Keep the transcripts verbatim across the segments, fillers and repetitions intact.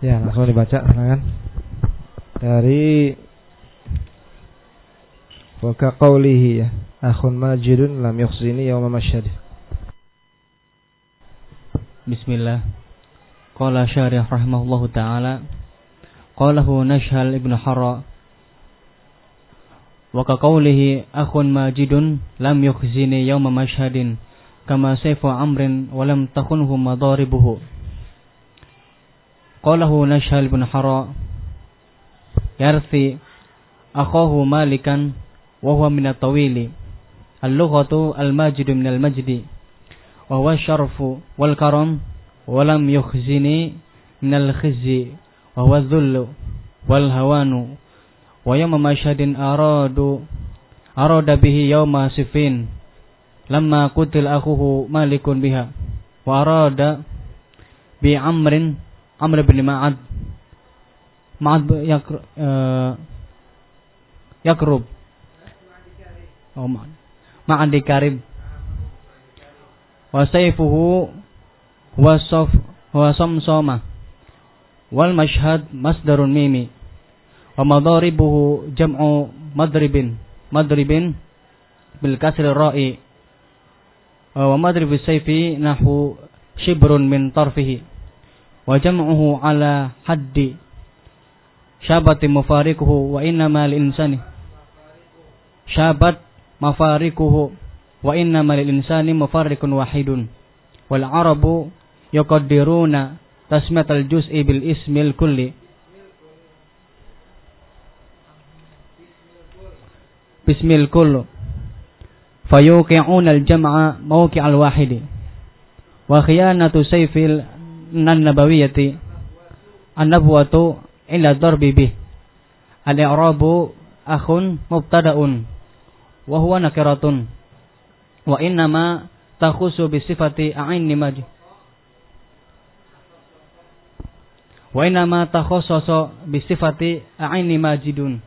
Ya, langsung dibaca silakan. Dari wa ka qawlihi ya, akhun majidun lam yukhzini yawma masyhad. Bismillah. Qala syarih rahimahullahu ta'ala, qalahu Nashhal ibn Harra, wa ka qawlihi akhun majidun lam yukhzini yawma masyhadin kama sayfu amrin wa lam takhunhu madaribuhu. Qalahu Nashhal ibn Harra yarthi akhahu malikan wa huwa min at-tawili al-lughatu al-majidu min al-majdi wa huwa syarfu wal karam wa lam yukhzini min al-khizyi wa huwa dhullu wal hawanu wa yawma mashhadin aradu arada bihi yawma sifin lamma qutil akhuhu malikun biha wa arada bi amrin amr bin ma'ad ma'ad yak uh, yakrub oh ma'ad ma'ad dikarib wa sayfuhu wa saf wa samsama wal mashhad masdarun mimi wa madaribuhu jam'u madribin madribin bil kasri ra'i wa madribu sayfi nahu shibrun min tarfihi wa jam'uhu ala haddi syabati mufarikuhu wa innama lil insani syabat mafarikuhu wa innama lil insani mufarrikun wahidun wal arabu yuqaddiruna tasmiyatal juz'i bil ismil kulli bismil kullu fayuqi'una al jam'a mawqi'al wahidi wa khiyanatu sayfil an-nabawiyyati an-nabwatu ila darbi bih al-i'rabu akhun mubtada'un wa huwa nakiratun wa innama takhusu bi sifati a'inni maj wa innama takhassasu bi sifati a'inni majidun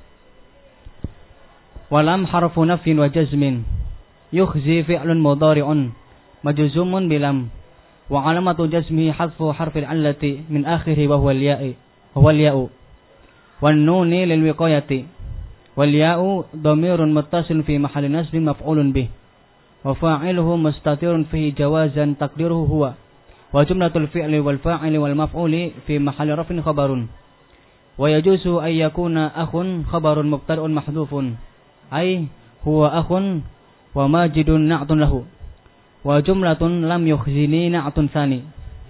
walam harfu nafyin wa jazmin yukhzi fi'lun mudari'un majzumun bilam wa alamatu jazmihi hadfu harfil 'allati min akhirih wa huwa al-ya'i wa al-ya'u wan nuni lil wiqayati wal ya'u dhamirun muttasil fi mahalli nasbin maf'ulun bih wa fa'iluhu mustatirun fihi jawazan taqdiruhu huwa wa jumlatul fi'li wal fa'ili wal maf'uli fi mahalli raf'in khabarun wa yajuzu ay yakuna akhun khabarun mubtada'un mahdhufun ay huwa akhun wa majidun na'tun lahu wa jumlatun lam yukhzini na'tun tsani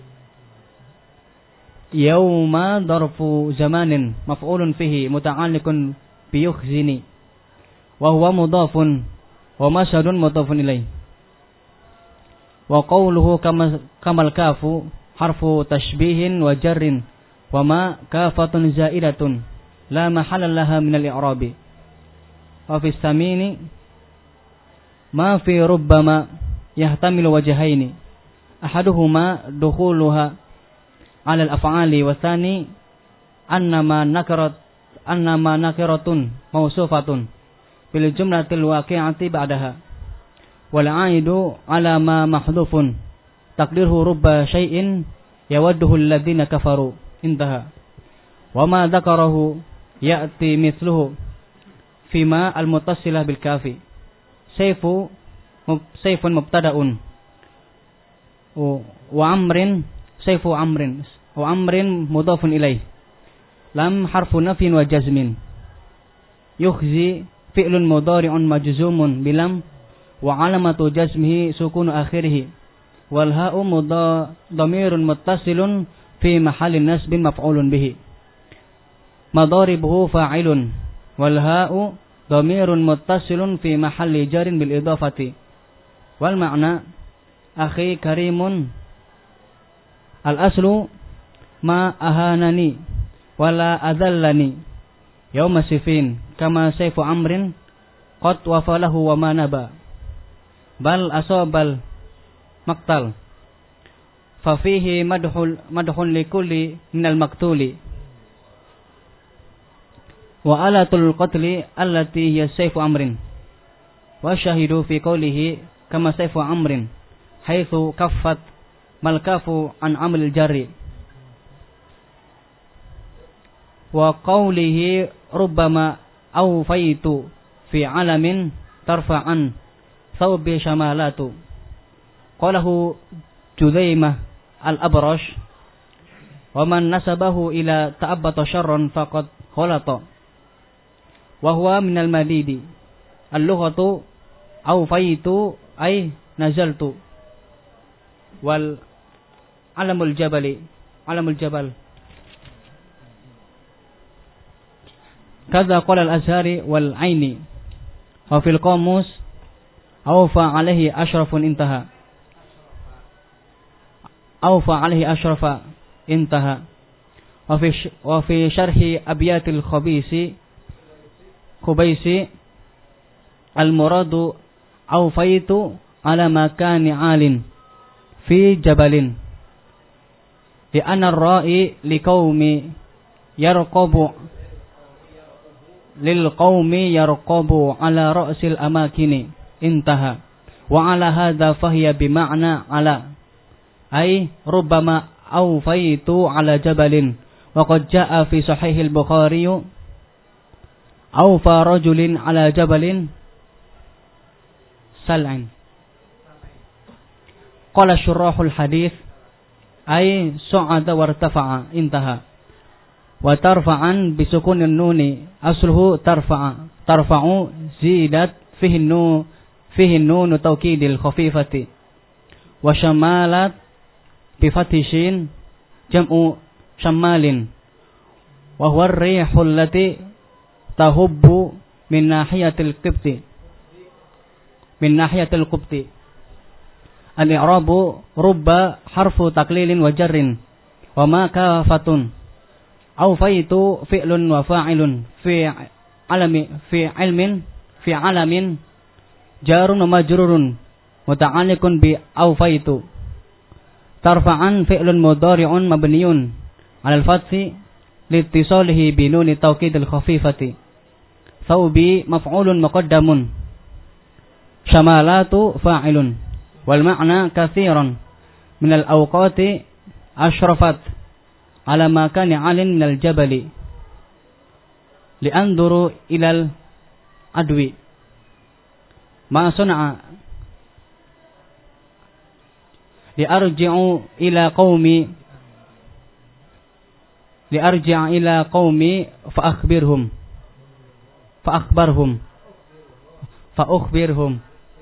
yauma darfu zamanin maf'ulun fihi muta'alliqun bi yukhzini wa huwa mudhafun wa masadun mudhafun ilaih wa qawluhu kama kamal kafu harfu tashbihin wa jarrin wa ma kafatun zaidatun la mahalla laha min al-i'rabi wa fi samini ma fi rubbama yahtamilu wajhaini ahaduhuma dukhuluha ala al-af'ali wa thani annama nakarat annama nakiratun mausufatun bil jumlatil waqi'ati ba'daha wal 'aidu ala ma mahdhufun taqdiruhu rubba shay'in yawadduhu alladhina kafaru intaha wa ma dzakarahu ya'ti mithluhu fima al-muttassilah bil kafi sayfu sayfun mubtada'un wa amrin sayfu amrin wa amrin mudhafun ilaih lam harfu nafyin wa jazmin yukhzi fi'lun mudhari'un majzumun bilam wa alamatu jazmihi sukunu akhirih wal ha'u dhamirun muttasilun fi mahalli nasbin maf'ulun bihi madaribuhu fa'ilun wal ha'u dhamirun muttasilun fi mahalli jarin bil idafati wal ma'na akhi karimun al aslu ma ahanani wala adallani yauma sifin kama sayfu amrin qad wafalahu wa manaba bal asabal maqtal fa fihi madhul madhun likulli minal maktuli wa alatul qatli allati hiya sayfu amrin wa syahidu fi qawlihi kama sayfu amrin haitsu kaffat mal kafu an amil jarri wa qawlihi rubbama awfaitu fi alamin tarfa'an thawbi shamalatu. Qalahu Judzaimah al-Abrash wa man nasabahu ila ta'abbata syarran faqad khalata wa huwa minal madidi. Al-lughatu awfaitu ay nazaltu wal alamul jabali alamul jabal kadza qala al-Azhari wal aini wa fil qamus awfa alaihi ashrafun intaha awfa alaihi ashrafa intaha wa fi wa fi syarhi abyatil khabisi khubaisi al-muradu awfaitu ala makani alin fi jabalin li anna ar-ra'i liqaumi yarqabu lil qaumi yarqabu ala ra'sil amakini intaha wa ala hadha fahiya bima'na ala ay rubbama awfaitu ala jabalin wa qad jaa fi sahih al-Bukhari awfa rajulin ala jabalin sal'an. Qala syurahul hadith ay su'ada wartafa'a intaha wa tarfa'an bisukunin nuni asluhu tarfa'a tarfa'u zidat fihi nu fihi nunu tawkidil khafifati wa shamalat bi fatishin jam'u shamalin wa huwa ar-rihul lati tahubbu min nahiyatil qibti min nahiyatil qibti. Al-i'rabu rubba harfu taklilin wa jarrin wa ma kafatun awfaitu fi'lun wa fa'ilun fi alami fi ilmin fi alamin jarun wa majrurun muta'alliqun bi awfaitu. Tarfa'an fi'lun mudhari'un mabniyun 'ala al-fathi liittisalihi bi nuni tawkidil khafifati. Thawbi maf'ulun muqaddamun shamalatu fa'ilun wal ma'na katsiran min al-awqati ashrafat ala ma kana 'alin min al-jabali li'anduru ila al-adwi ma sun'a li'arji'u ila qaumi li'arji'a ila qaumi fa akhbirhum fa akhbarhum fa ukhbirhum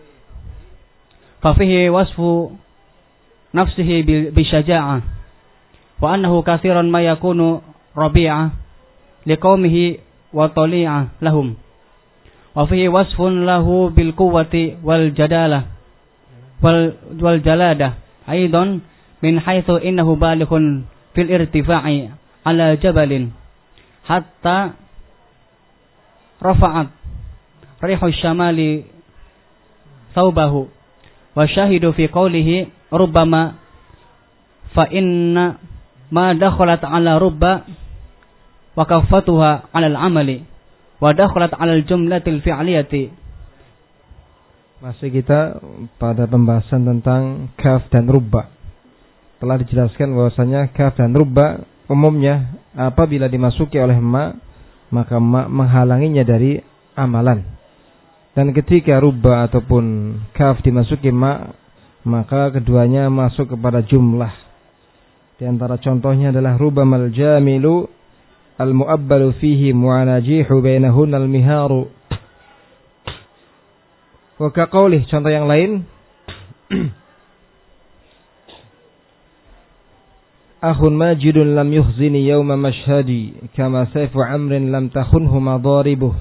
fa fihi wasfu nafsihi bi syaja'ah wa annahu katsiran ma yakunu rabi'ah liqaumihi wa tali'ah lahum wa fihi wasfun lahu bil quwwati wal jadalah wal wal jaladah aidan min haitsu innahu balighun fil irtifa'i ala jabalin hatta rafa'at rihu syamali thawbahu wa syahidu fi qawlihi rubbama fa inna ma dakhalat ala rubba wa kaffatuha ala al-amali wa dakhalat ala al-jumlatil fi'liyati. Masih kita pada pembahasan tentang kaf dan rubba. Telah dijelaskan bahwasanya kaf dan rubba umumnya apabila dimasuki oleh ma maka ma menghalanginya dari amalan. Dan ketika rubba ataupun kaf dimasuki ma maka keduanya masuk kepada jumlah. Di antara contohnya adalah rubbamal jamilu al-mu'abbalu fihi mu'anajihu bainahun al-miharu. Wa kaqaulih, contoh yang lain akhun majidun lam yukhzini yawma mashhadi kama sayfu amrin lam takhunhu madaribuh.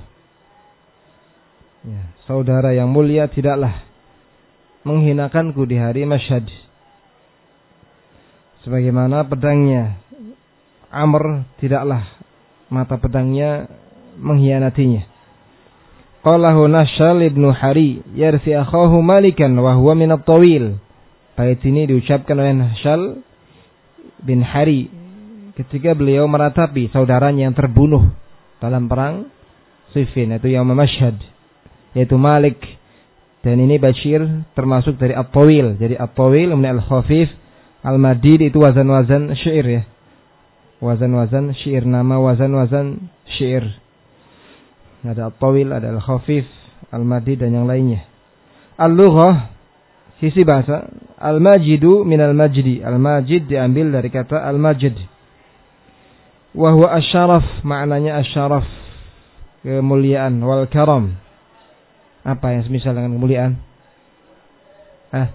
Ya, saudara yang mulia tidaklah menghinakanku di hari Masyhad sebagaimana pedangnya Amr tidaklah mata pedangnya mengkhianatinya. Qalahu Nashal ibnu Hari yarsi akhahu Malikan wa huwa min at-tawil. Bait ini diucapkan oleh Nashal bin Hari ketika beliau meratapi saudaranya yang terbunuh dalam perang Siffin, yaitu Yaum Masyhad, yaitu Malik. Dan ini Bashir termasuk dari at-tawil. Jadi at-tawil kemudian al-khafif, al-madid itu wazan-wazan syair ya. wazan-wazan syair, nama wazan-wazan syair. Ada al-tawil, ada al-khafif, al-madid dan yang lainnya. Al-lughah, sisi bahasa, al-majidu min al-majdi. Al-majid diambil dari kata al-majd. Wa huwa asy-syaraf, maknanya asy-syaraf, kemuliaan, wal karam. Apa yang semisal dengan kemuliaan? Ah,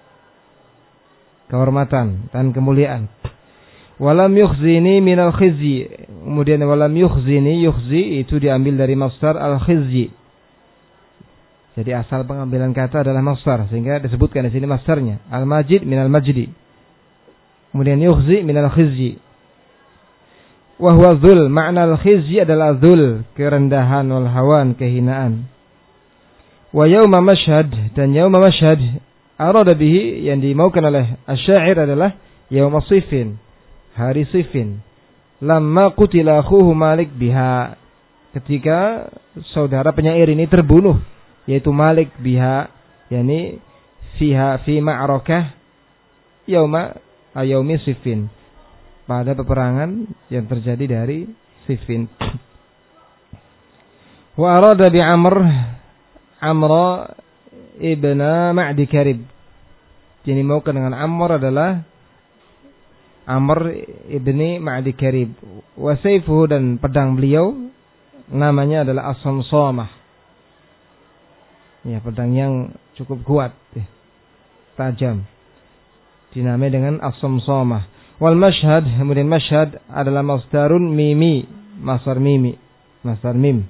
kehormatan dan kemuliaan. Walam yukhzini minal khizyi. Kemudian walam yukhzini, yukhzi itu diambil dari masdar al-khizyi. Jadi asal pengambilan kata adalah masdar, sehingga disebutkan di sini masdarnya al-majid minal majdi. Kemudian yukhzi minal khizyi. Wa huwa dzul, makna al-khizyi adalah dzul, kerendahan, wal hawan, kehinaan. Wa yauma masyhad, dan yauma masyhad arada bihi, yang dimaukan oleh asy-syair adalah yauma sifin, hari sifin. Lamma qutila akhuhu Malik biha, ketika saudara penyair ini terbunuh, yaitu Malik biha, yakni fiha fi ma'rakah yauma yaumi sifin, pada peperangan yang terjadi dari Siffin. Wa arada bi Amr Amr ibn Ma'di Karib. Jadi maukan dengan Amr adalah Amr ibni Ma'di Karib. Wa sayfuhu, dan pedang beliau namanya adalah As-Samsamah. Ya, pedang yang cukup kuat, ya, tajam. Dinamai dengan As-Samsamah. Wal masyhad, kemudian masyhad adalah masdarun mimi, masdar mimi, masdar mim.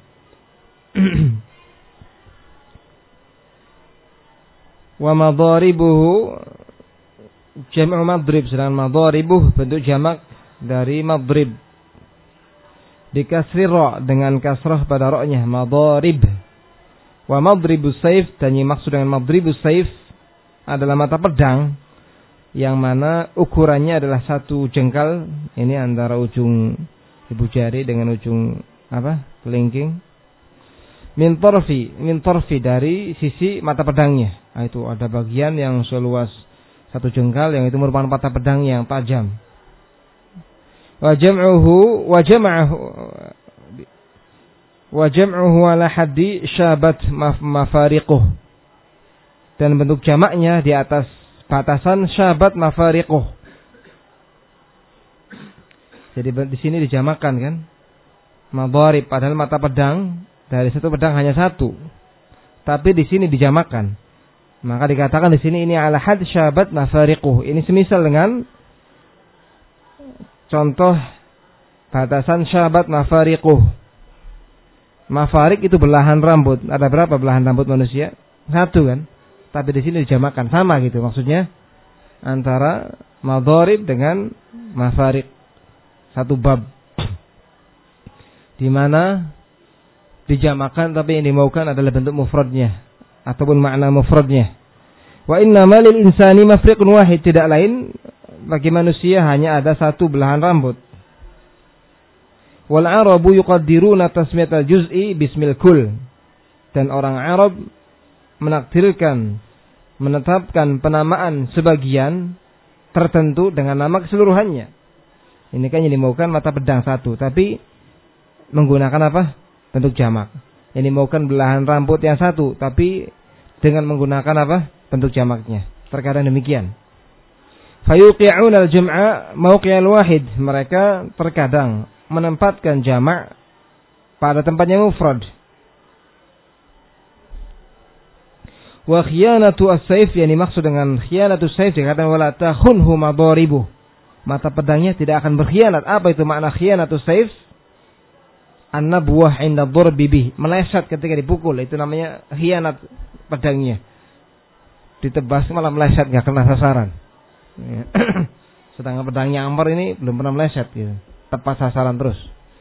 Wa madaribuhu jam'u madrib, sedangkan madaribuh bentuk jamak dari madrib. Dikasri ra, dengan kasrah pada ra-nya, madarib. Wa madribus saif, dan yang maksud dengan madribus saif adalah mata pedang yang mana ukurannya adalah satu jengkal, ini antara ujung ibu jari dengan ujung apa? Kelingking. Min tarfi, min tarfi, dari sisi mata pedangnya. Nah, itu ada bagian yang seluas satu jengkal yang itu merupakan mata pedang yang tajam. Wa jam'uhu wa jam'ahu wa jam'uhu ala haddi syabat mafariquh. Dan bentuk jamaknya di atas batasan syabat mafariquh. Jadi di sini dijamakan kan, madharib, padahal mata pedang dari satu pedang hanya satu, tapi di sini dijamakan. Maka dikatakan di sini ini ala had syabat mafariquh. Ini semisal dengan contoh batasan syabat mafariquh. Mafarik itu belahan rambut. Ada berapa belahan rambut manusia? Satu kan? Tapi di sini dijamakan, sama gitu maksudnya, antara madharib dengan mafarik, satu bab, di mana dijamakan tapi yang dimaukan adalah bentuk mufradnya ataupun makna mufradnya. Wa innamal lil insani mafriqun wahid, tidak lain bagi manusia hanya ada satu belahan rambut. Wal arabu yuqaddiruna tasmiyatal juz'i bismil kull, dan orang Arab menakdirkan, menetapkan penamaan sebagian tertentu dengan nama keseluruhannya. Ini kan yang dimaukan mata pedang satu, tapi menggunakan apa? Bentuk jamak. Yang dimaukan belahan rambut yang satu, tapi dengan menggunakan apa? Bentuk jamaknya. Terkadang demikian. Fayuqi'un al-jam'a mawqi'al wahid. Mereka terkadang menempatkan jamak pada tempatnya mufrad. Wa khiyanatu as-saif, yang dimaksud dengan khiyanatu as-saif dikatakan wala takhunhu madaribuh. Mata pedangnya tidak akan berkhianat. Apa itu makna khiyanatu as-saif? An-nabwah 'inda dharbi bih, meleset ketika dipukul, itu namanya khianat pedangnya. Ditebas malah meleset, enggak kena sasaran. Sedangkan pedangnya Amr ini belum pernah meleset gitu. Tepat sasaran terus.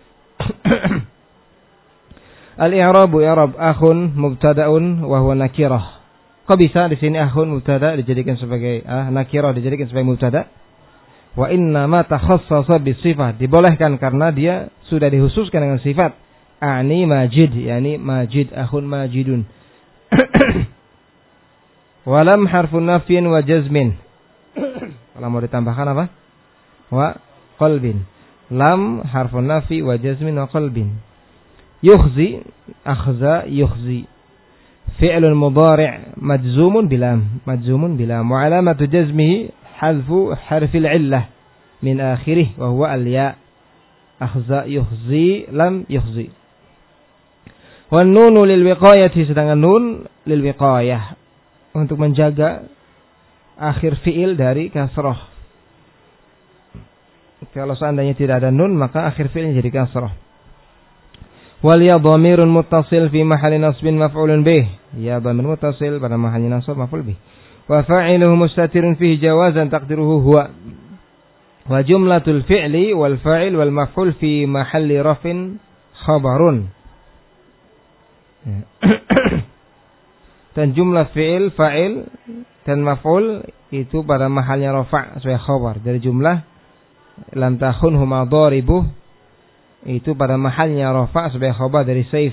Al-i'rabu i'rab akhun mubtada'un wa huwa nakirah. Kok bisa di sini akhun mubtada dijadikan sebagai ah, nakirah dijadikan sebagai mubtada? Wa inna ma takhassasa bisifat, dibolehkan karena dia sudah dikhususkan dengan sifat. Ani majid, yakni majid, akhun majidun. Walam harfun nafyin wa jazmin. Kalau mau ditambahkan apa? Wa qalbin. Lam harfun nafi wa jazmin wa qalbin. Yukhzi, akhza, yukhzi. Fi'lun mudhari' majzumun bilam, majzumun bilam. Wa alamatu jazmihi hadfu harfil illah min akhirih wa huwa al-ya. Akhza, yukhzi, lam, yukhzi. Wa nunu lil wiqayati, sedangkan nun lil wiqayah, untuk menjaga akhir fi'il dari kasrah. Kalau seandainya tidak ada nun, maka akhir fi'ilnya jadi kasrah. Wal ya dhamirun muttasil fi mahalli nasbin maf'ulun bih. Ya dhamir muttasil pada mahalnya nasab maf'ul bih. Wa fa'iluhu mustatirun fihi jawazan taqdiruhu huwa. Wa jumlatul fi'li wal fa'il wal maf'ul fi mahalli rafin khabarun. Dan jumlah fi'il, fa'il dan maf'ul itu pada mahalnya rafa' sebagai khabar. Dari jumlah lam takhun huma dharibuh itu pada mahalnya rafa' sebagai khabar dari saif.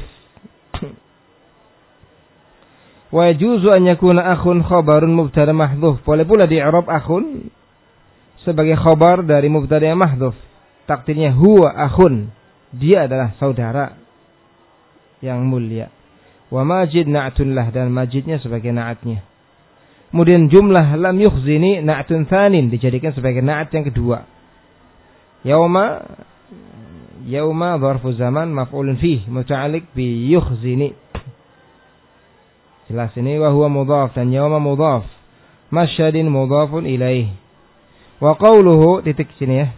Wa yajuzu an yakuna akhun khabarun mubtada mahdhuf. Boleh pula di i'rab akhun sebagai khabar dari mubtada yang mahdhuf. Takdirnya huwa akhun, dia adalah saudara yang mulia. Wa majid na'tun lah, dan majidnya sebagai na'atnya. Kemudian jumlah lam yukhzini na'tun tsanin dijadikan sebagai na'at yang kedua. Yauma, yauma dharfu zaman maf'ulun fih muta'alliq bi yukhzini. Jelas ini wa huwa mudhaf, dan yauma mudhaf. Masyadin mudhafun ilaih. Wa qawluhu, titik sini ya.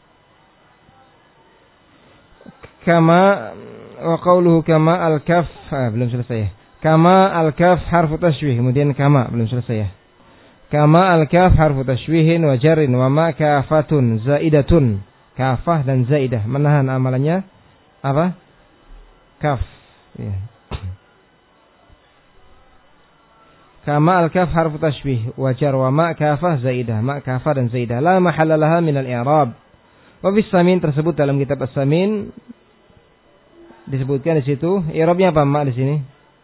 Kama, wa qawluhu kama al-kaf, ah, belum selesai ya. Kama al-kaf harfu tashbih, kemudian kama, belum selesai ya. Kama al-kaf harfu tashbihin wa jarrin wa ma kafatun zaidatun. Kafah dan zaidah menahan amalannya apa? Kaf. Ya. Kama al-kaf harfu tashbih wa jar wa ma kafah zaidah. Ma kafah dan zaidah la mahalla laha min al-i'rab. Wa fi samin tersebut dalam kitab as-samin disebutkan di situ i'rabnya apa ma di sini?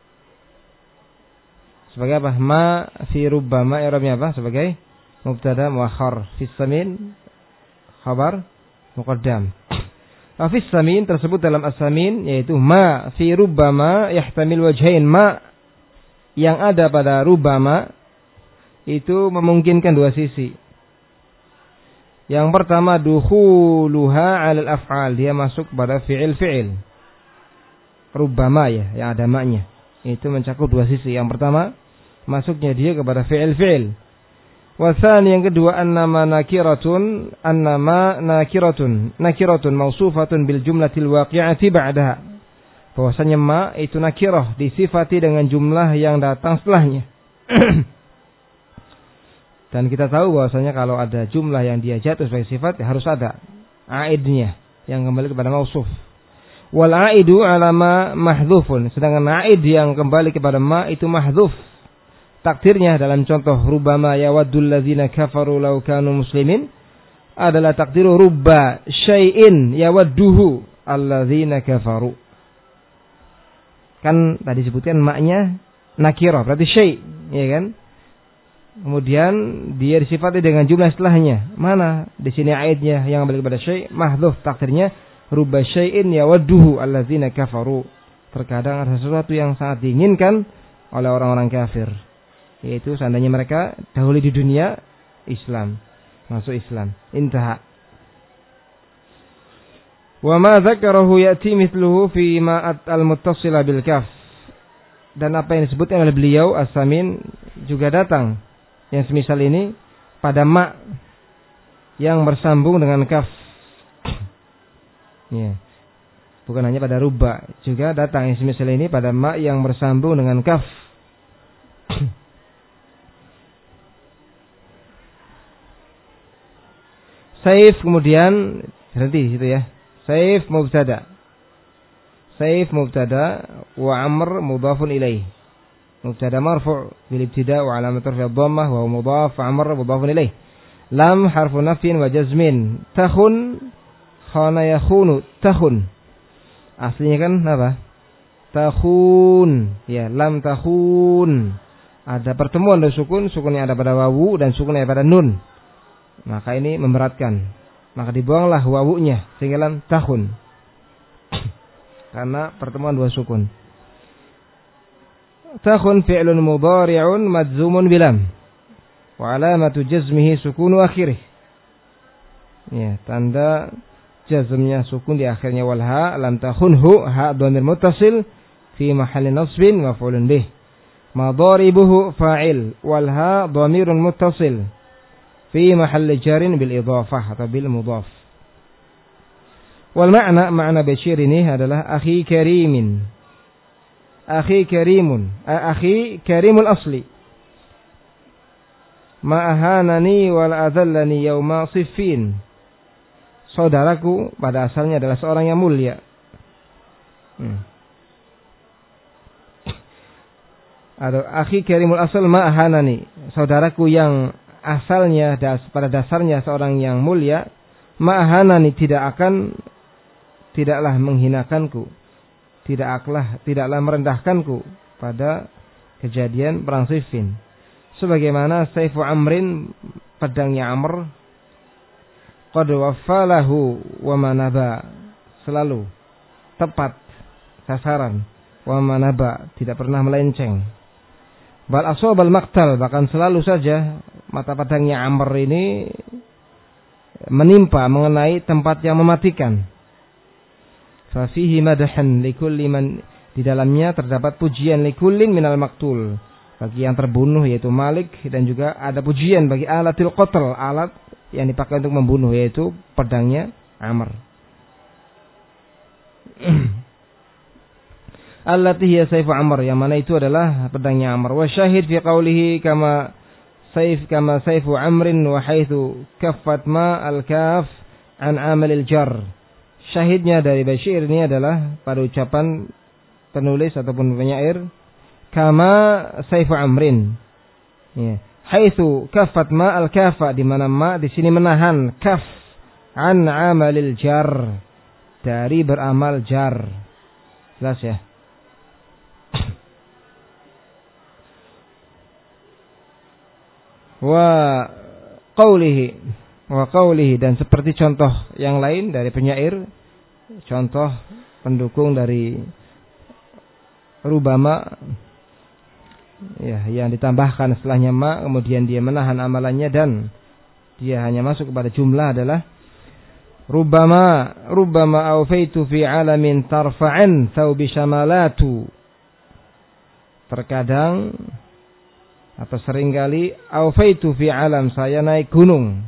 Sebagai apa? Ma fi rubbama, i'rabnya apa? Sebagai mubtada muakhar. Fi samin khabar muqaddam. Fi samin tersebut dalam as-samin yaitu ma fi rubbama yahtamil wajhain. Ma yang ada pada rubbama itu memungkinkan dua sisi. Yang pertama dukhuluha 'alal af'al, dia masuk pada fi'il-fi'il. Rubbama ya, yang ada maknya. Itu mencakup dua sisi. Yang pertama masuknya dia kepada fi'il-fi'il. Wasan yang kedua annama nakiratun, annama nakiratun, nakiratun mausufatun bil jumlatil waqi'ati ba'daha. Bahwasanya ma itu nakirah disifati dengan jumlah yang datang setelahnya. Dan kita tahu bahwasanya kalau ada jumlah yang dia jatuh sebagai sifat ya harus ada aidnya yang kembali kepada mausuf. Wal aidu ala ma mahdhufun, sedangkan aid yang kembali kepada ma itu mahdhuf. Takdirnya dalam contoh rubbama yawaddul ladzina kafaru law kanu muslimin adalah takdiru rubba syai'in yawadduhu alladzina kafaru. Kan tadi disebutkan maknya nakirah, berarti syai', ya kan? Kemudian dia disifati dengan jumlah setelahnya. Mana di sini aidnya yang kembali kepada syai', mahdhuf, takdirnya rubba syai'in yawadduhu alladzina kafaru. Terkadang ada sesuatu yang sangat diinginkan oleh orang-orang kafir, yaitu seandainya mereka dahulu di dunia Islam, masuk Islam. Intaha. Wa ma dzakarahu ya'ti mithluhu fi ma al-muttasila bil kaf. Dan apa yang disebutkan oleh beliau as-samin juga datang yang semisal ini pada ma yang bersambung dengan kaf. Ya. Bukan hanya pada rubba, juga datang yang semisal ini pada ma yang bersambung dengan kaf. Saif kemudian berhenti di situ ya. Saif mubtada. Saif mubtada wa amr mudhafun ilaih. Mubtada marfu' bil ibtida' wa alamat raf'i dhammah wa mudhaf amr mudhafun ilaih. Lam harfu nafyin wa jazmin. Takhun khana yakhunu takhun. Aslinya kan apa? Takhun. Ya, lam takhun. Ada pertemuan dari sukun, sukun yang ada pada wawu dan sukun yang ada pada nun. Maka ini memberatkan. maka dibuanglah wawunya sehingga lam takhun. Karena pertemuan dua sukun. Takhun fi'lun mudhari'un madzumun bilam. Wa alamatu jazmihi sukunu akhirih. Ya, tanda jazmnya sukun di akhirnya wal ha, lam takhunhu, ha dhamir muttasil fi mahalli nasbin maf'ulun bih. Madaribuhu fa'il wal ha dhamirun muttasil fi mahalli jarin bil idhafah atau bil mudhaf. Wal ma'na ma'na Bashir ini adalah akhi karimin. Akhi karimun, akhi karimul asli. Ma ahanani wal adallani yauma siffin. Saudaraku pada asalnya adalah seorang yang mulia. Hmm. Atau akhi karimul asal ma ahanani, saudaraku yang asalnya das, pada dasarnya seorang yang mulia, ma ahanani tidak akan tidaklah menghinakanku, tidaklah tidaklah merendahkanku pada kejadian perang Siffin. Sebagaimana Saifu Amrin, pedangnya Amr, qad waffalahu wa manaba, selalu tepat sasaran, wa manaba, tidak pernah melenceng. Bal asabal maqtal, bahkan selalu saja mata pedangnya Amr ini menimpa mengenai tempat yang mematikan. Fa fihi madhan likulli man, di dalamnya terdapat pujian likullin minal maqtul, bagi yang terbunuh yaitu Malik, dan juga ada pujian bagi alatil qatl, alat yang dipakai untuk membunuh yaitu pedangnya Amr. Allati hiya sayfu Amr, yang mana itu adalah pedangnya Amr. Wa syahid fi qawlihi kama sayf kama sayfu Amrin wa haitsu kaffat ma al-kaf an amalil jar. Syahidnya dari Bashir ini adalah pada ucapan penulis ataupun penyair kama sayfu Amrin. Ya. Haitsu kaffat ma al-kafa, di mana ma di sini menahan kaf an amalil jar, dari beramal jar. Jelas ya? Wa qawlihi wa qawlihi, dan seperti contoh yang lain dari penyair, contoh pendukung dari rubama, ya, yang ditambahkan setelahnya ma, kemudian dia menahan amalannya dan dia hanya masuk kepada jumlah adalah rubama rubama awfaitu fi alamin tarfa'an thawbi shamalatu. Terkadang atau seringkali awfaitu fi alam, saya naik gunung,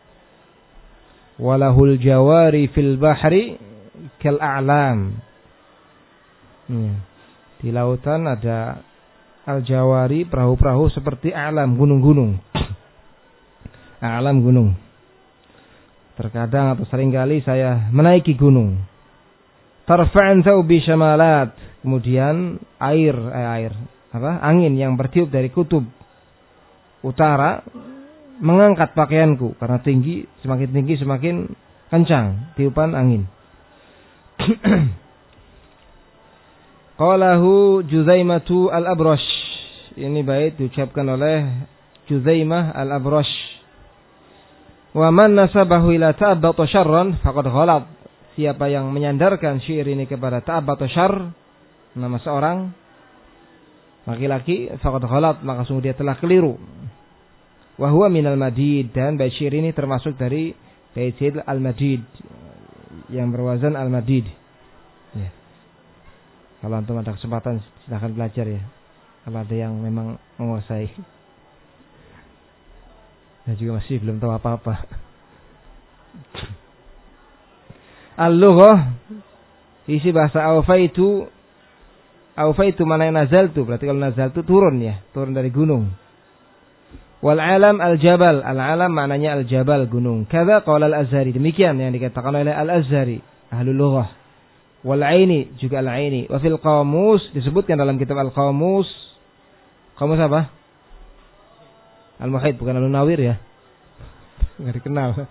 walahul jawari fil bahri kal a'lam. Hmm. Di lautan ada al-jawari, perahu-perahu seperti a'lam, gunung-gunung. A'lam gunung. Terkadang atau seringkali saya menaiki gunung. Tarfa'an thawbi syamalat, kemudian air eh, air apa? Angin yang bertiup dari kutub utara mengangkat pakaianku, karena tinggi, semakin tinggi semakin kencang tiupan angin. Qalahu Juzaimatu al-Abrash, ini bait diucapkan oleh Juzaimah al-Abrash. Wa man nasabahu ila ta'abbatu syarran faqad ghalat, siapa yang menyandarkan syair ini kepada ta'abbatu syarr, nama seorang laki-laki, faqad ghalat, maka sungguh dia telah keliru. Wa huwa minal madid, dan bait syair ini termasuk dari bait syair al-madid yang berwazan al-madid. Ya. Kalau antum ada kesempatan silakan belajar ya. Kalau ada yang memang menguasai. Dan juga masih belum tahu apa-apa. Al-lughah, isi bahasa awfaitu. Awfaitu mana yang nazaltu, berarti kalau nazaltu turun ya, turun dari gunung. Wal alam al-jabal, al-alam maknanya al-jabal, gunung. Kadza qala al-Azhari, demikian yang dikatakan oleh al-Azhari, ahlul lughah. Wal aini, juga al-aini. Wa fil qamus, disebutkan dalam kitab al-qamus. Qamus apa? Al-Muhit, bukan al-Nawir ya. Enggak dikenal.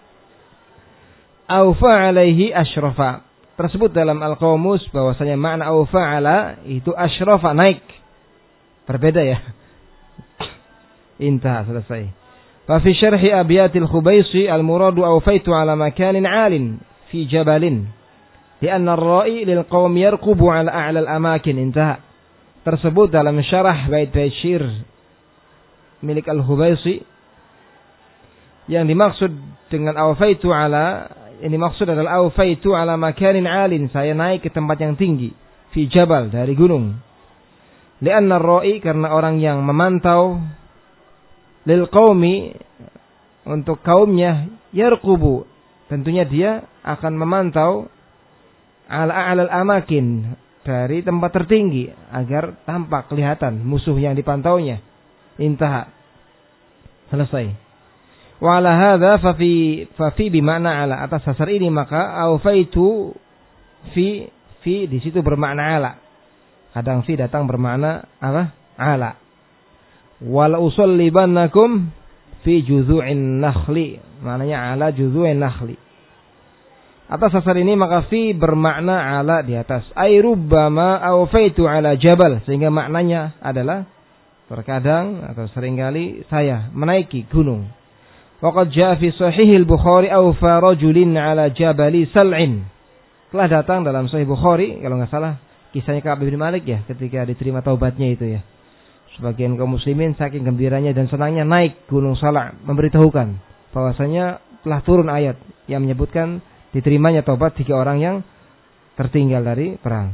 Awfa alaihi asyrafa, tersebut dalam al-qamus bahwasanya makna awfa ala itu asyrafa, naik. Berbeda ya. Intah, selesai. Wa fi syarhi abyatil Khubaisi al-muradu awfaitu ala makanin 'alin fi jabalin. Lianna ar-ra'i lil qaum yarqubu ala a'la al-amakin. Intaha. Tersebut dalam syarah bait-bait syair milik al-Khubaisi. Yang dimaksud dengan awfaitu ala, ini maksud adalah awfaitu ala makanin 'alin. Saya naik ke tempat yang tinggi. Fi jabal, dari gunung. Lianna ar-ra'i, karena orang yang memantau, lil qaumi, untuk kaumnya, yarqubu, tentunya dia akan memantau ala a'lal amakin, dari tempat tertinggi agar tampak kelihatan musuh yang dipantaunya. Intaha. Selesai. Wa ala hadza fa fi fa fi bimakna ala, atas dasar ini maka awfaitu fi fi di situ bermakna ala. Kadang fi datang bermakna apa? Ala. Wal usallibannakum fi juzu'in nakhli, maknanya ala juzu'in nakhli. Atas dasar ini maka fi bermakna ala, di atas. Ay rubbama awfaitu ala jabal, sehingga maknanya adalah terkadang atau seringkali saya menaiki gunung. Waqad jaa fi sahihil Bukhari awfa rajulin ala jabali sal'in. Telah datang dalam Sahih Bukhari, kalau enggak salah, kisahnya Ka'ab bin Malik ya, ketika diterima taubatnya itu ya. Sebagian kaum muslimin saking gembiranya dan senangnya naik gunung Sala', memberitahukan bahwasanya telah turun ayat yang menyebutkan diterimanya taubat tiga orang yang tertinggal dari perang.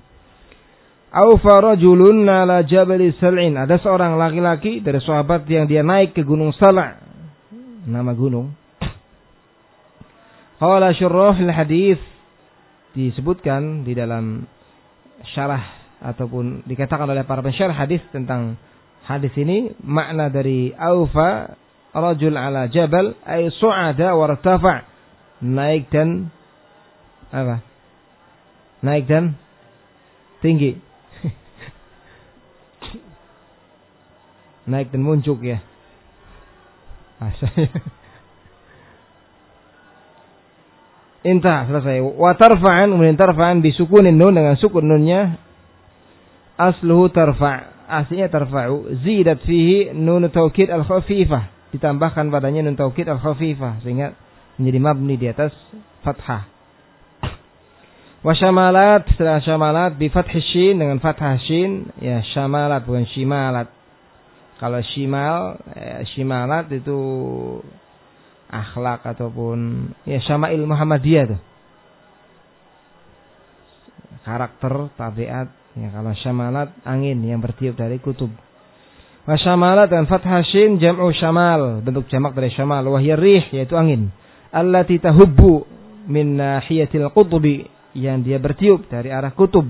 Awfa rajulun ala jabali sal'in. Ada seorang laki-laki dari sahabat yang dia naik ke gunung Sala', nama gunung. Qala syurrahul hadis, disebutkan di dalam syarah ataupun dikatakan oleh para pensyarah hadis tentang hadis ini, makna dari awfa rajul ala jabal ay su'ada wartafa, naik dan apa? Naik dan tinggi. Naik dan muncul ya. Intah, selesai. Wa tarfa'an, kemudian tarfa'an bisukunin nun, dengan sukun nunnya. Asluhu tarfa', aslinya tarfa'u. Zidat fihi nun taukid al-khafifah, ditambahkan padanya nun taukid al-khafifah, sehingga menjadi mabni di atas fathah. Wa syamalat, setelah syamalat bi fathhi shin, dengan fathah shin, ya syamalat bukan shimalat. Kalau shimal, ya, shimalat itu akhlak ataupun ya syama'il Muhammadiyah tuh. Karakter, tabiat. Ya, kalau syamalat angin yang bertiup dari kutub. Wa syamalat dan fathah shin jam'u syamal, bentuk jamak dari syamal. Wa hiya rih, yaitu angin. Allati tahubbu min nahiyatil qutbi, yang dia bertiup dari arah kutub.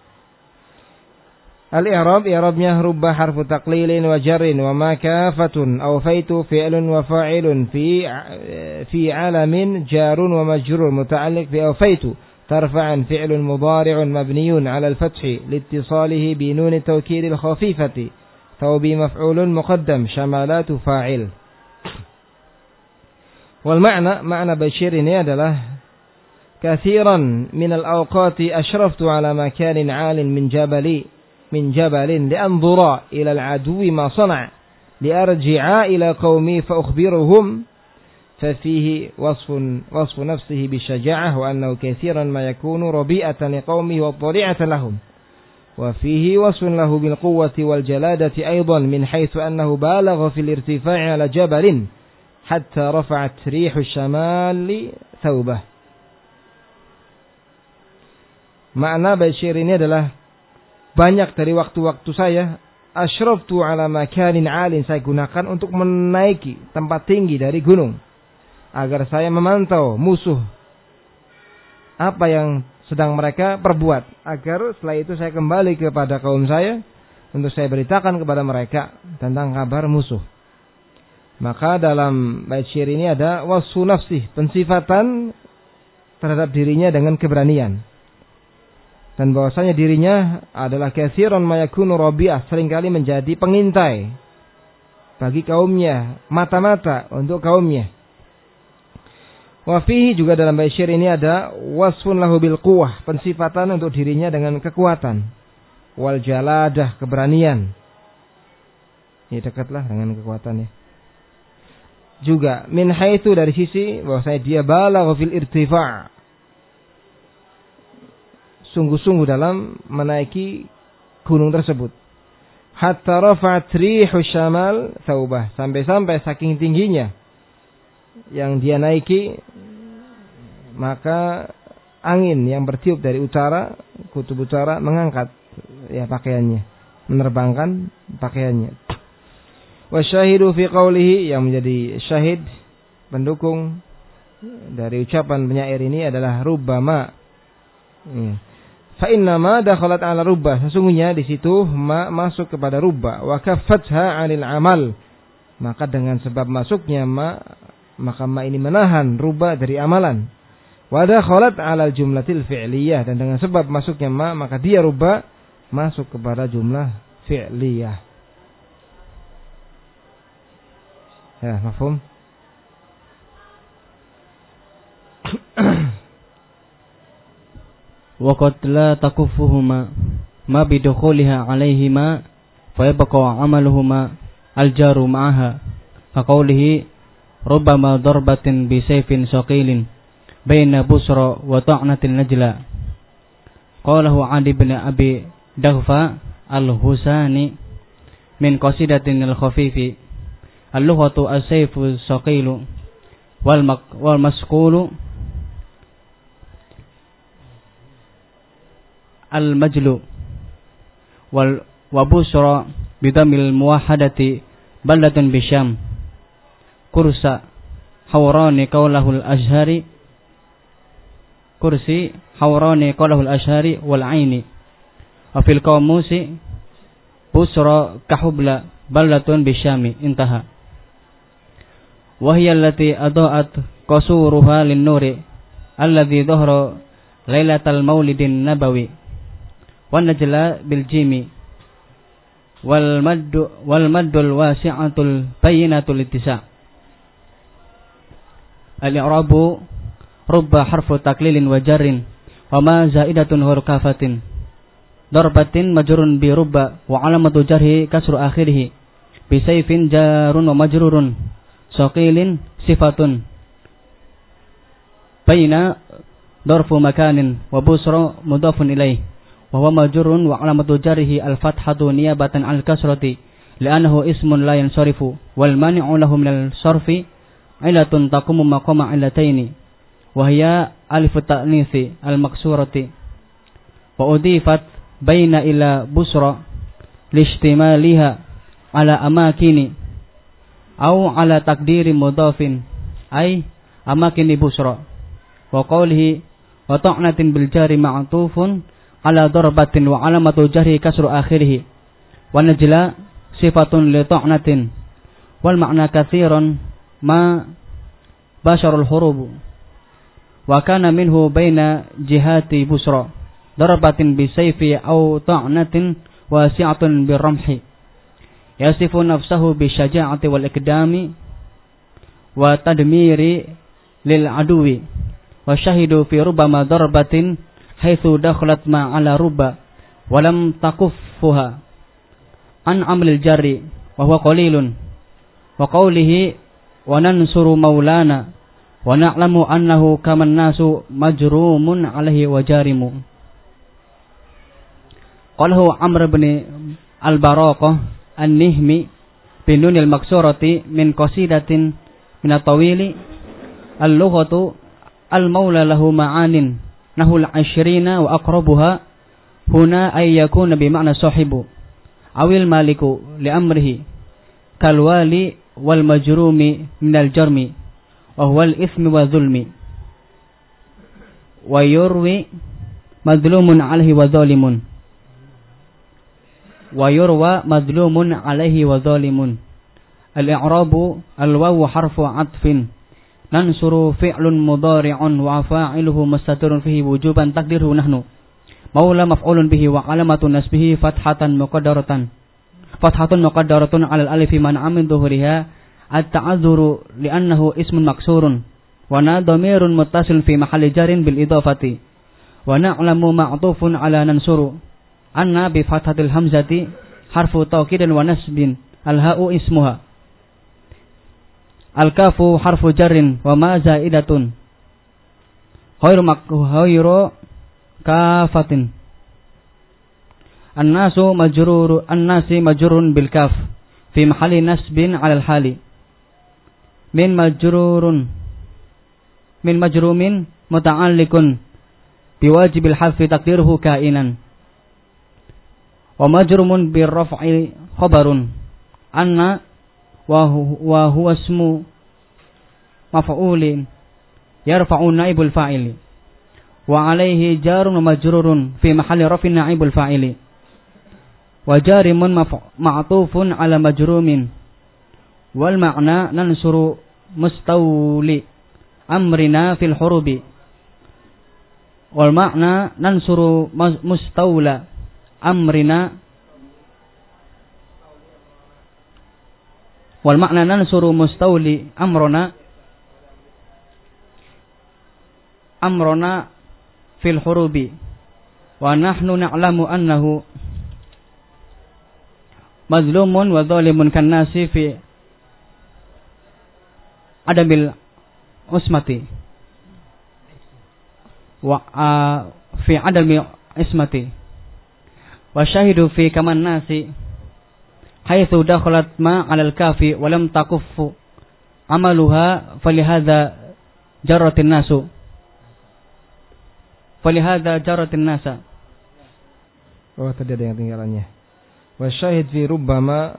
Al-i'rab, i'rabnya rubba harfu taqlilin wa jarrin wa ma kafatun awfaitu fi'lun wa fa'ilun fi fi alamin jarun wa majrur muta'alliq bi awfaitu. ترفعا فعل مضارع مبني على الفتح لاتصاله بنون التوكيد الخفيفة ثوب مفعول مقدم شمالات فاعل. والمعنى معنى بشير ini adalah كثيرا من الأوقات أشرفت على مكان عال من جبل من جبل لأنظر إلى العدو ما صنع لأرجع إلى قومي فأخبرهم ففيه وصف وصف نفسه بالشجاعة وأنه كثيرا ما يكون ربيئة لقومه وطليعة لهم وفيه وصف له بالقوة والجلادة أيضا من حيث أنه بالغ في الارتفاع على جبل حتى رفعت ريح الشمال ثوبه. Makna Bashir ini adalah banyak dari waktu-waktu saya asyraftu ala makanin alin, saya gunakan untuk menaiki tempat tinggi dari gunung agar saya memantau musuh apa yang sedang mereka perbuat, agar setelah itu saya kembali kepada kaum saya untuk saya beritakan kepada mereka tentang kabar musuh. Maka dalam bait syair ini ada wasfu nafsih, pensifatan terhadap dirinya dengan keberanian, dan bahwasanya dirinya adalah katsiran mayakunu rabi'ah, seringkali menjadi pengintai bagi kaumnya, mata-mata untuk kaumnya. Wa fihi, juga dalam bait syair ini ada wasfun lahu bil quwwah, pensifatan untuk dirinya dengan kekuatan, wal jaladah, keberanian. Ini dekatlah dengan kekuatan ya. juga min haitsu dari sisi bahwasanya dia balagha fil irtifa', sungguh-sungguh dalam menaiki gunung tersebut. Hatta rafa'at rihu syamal thawbah, sampai-sampai saking tingginya yang dia naiki, maka angin yang bertiup dari utara, kutub utara, mengangkat ya pakaiannya, menerbangkan pakaiannya. Wa syahidu fi qawlihi, yang menjadi syahid pendukung dari ucapan penyair ini adalah rubbama. Ya. Fa inna ma dakhalat ala rubba, sesungguhnya di situ ma masuk kepada rubba, wa kaffatha 'anil amal, maka dengan sebab masuknya ma, maka ma ini menahan rubba dari amalan. Wa dakhalat 'ala jumlatil fi'liyah, dan dengan sebab masuknya ma, maka dia rubba masuk kepada jumlah fi'liyah. Ya, mafhum? وقد لا تكفهما ما بدخولها عليهما فيبقى عملهما الجار معها كقوله ربما ضربة بسيف ثقيل بين بصرى وطعنة النجلة. قاله عدي بن أبي دغفة الحساني من قصيدة الخفيف اللغة السيف الثقيل والمسقول المجلو وبصرى بدم الموحدة بلدة بشام كرسى حوران قوله الأشهر كرسي حوران قوله الأشهر والعين. وفي القاموس بصرى كحبل بلدة بشام. انتهى. وهي التي أضاءت قصورها للنور الذي ظهر ليلة المولد النبوي. والنجلة بالجيم والمد والمد الواسعة البينة الاتساع. الإعراب رب حرف تقليل وجر وما زائدة هركافة ضربة مجر برب وعلامة جره كسر آخره بسيف جار ومجرور ثقيل صفة بين ظرف مكان وبصر مضاف إليه وهو مجر وعلامة جره الفتحة نيابة عن الكسرة لأنه اسم لا ينصرف والمانع له من الصرف علة تقوم مقام علتين وهي ألف التأنيث المكسورة وأضيفت بين إلى بصرى لاشتمالها على أماكن أو على تقدير مضاف أي أماكن بصرى. وقوله وطعنة بالجار معطوف على ضربة وعلامة جره كسر آخره. والنجلة صفة لطعنة والمعنى كثيرا ما بشر الحروب وكان منه بين جهات بصرى ضربة بسيف أو طعنة واسعة بالرمح يصف نفسه بالشجاعة والإقدام وتدمير للعدو. وشهد في ربما ضربة حيث دخلت ما على ربا ولم تكفها عن عمل الجر وهو قليل. وقوله وننصر مولانا ونعلم أنه كما الناس مجروم عليه وجارم. قاله عمرو بن البراقة النهمي بنون المكسورة من قصيدة من الطويل اللغة المولى له معان نحو العشرين وأقربها هنا أن يكون بمعنى صاحب أو المالك لأمره كالوالي والمجروم من الجرم وهو الإثم والظلم. ويروي مظلوم عليه وظالم ويروى مظلوم عليه وظالم. الإعراب الواو حرف عطف ننصر فعل مضارع وفاعله مستتر فيه وجوبا تقديره نحن مولى مفعول به وعلامة نسبه فتحة مقدرة فتحة مقدرة على الألف منع من ظهورها التعذر لأنه اسم مكسور ونا ضمير متصل في محل جر بالإضافة ونعلم معطوف على ننصر أن بفتحة الهمزة حرف توكيد ونسب الهاء اسمها. Al-kafu harfu jarrin wa ma zaidatun. Khairu makhairu kafatin. An-nasu majruru an-nasi majrurun bil kaf fi mahalli nasbin 'ala al-hali. Min majrurun min majrumin muta'alliqun biwajibil hadfi taqdiruhu kainan. Wa majrumun bir raf'i khabarun anna wa huwa ismu maf'ulin yarfa'u naibul fa'ili wa alaihi jarun wa majrurun fi mahalli raf'in naibul fa'ili wa jarimun ma'tufun ala majrumin wal ma'na nansuru mustawli amrina fil hurubi wal ma'na nansuru mustawla amrina wal ma'na nansuru mustawli amrona amrona fil hurubi wa nahnu na'lamu annahu mazlumun wa zalimun kan nasi fi adabil usmati wa uh, fi adami ismati wa syahidu fi kaman nasi haitsu dakhalat ma 'alal kafi wa lam takuffu amaluha falihadza jarratin nasu falihadza jarratin nasa. Oh, tadi ada yang tinggalannya. Wa syahid fi rubbama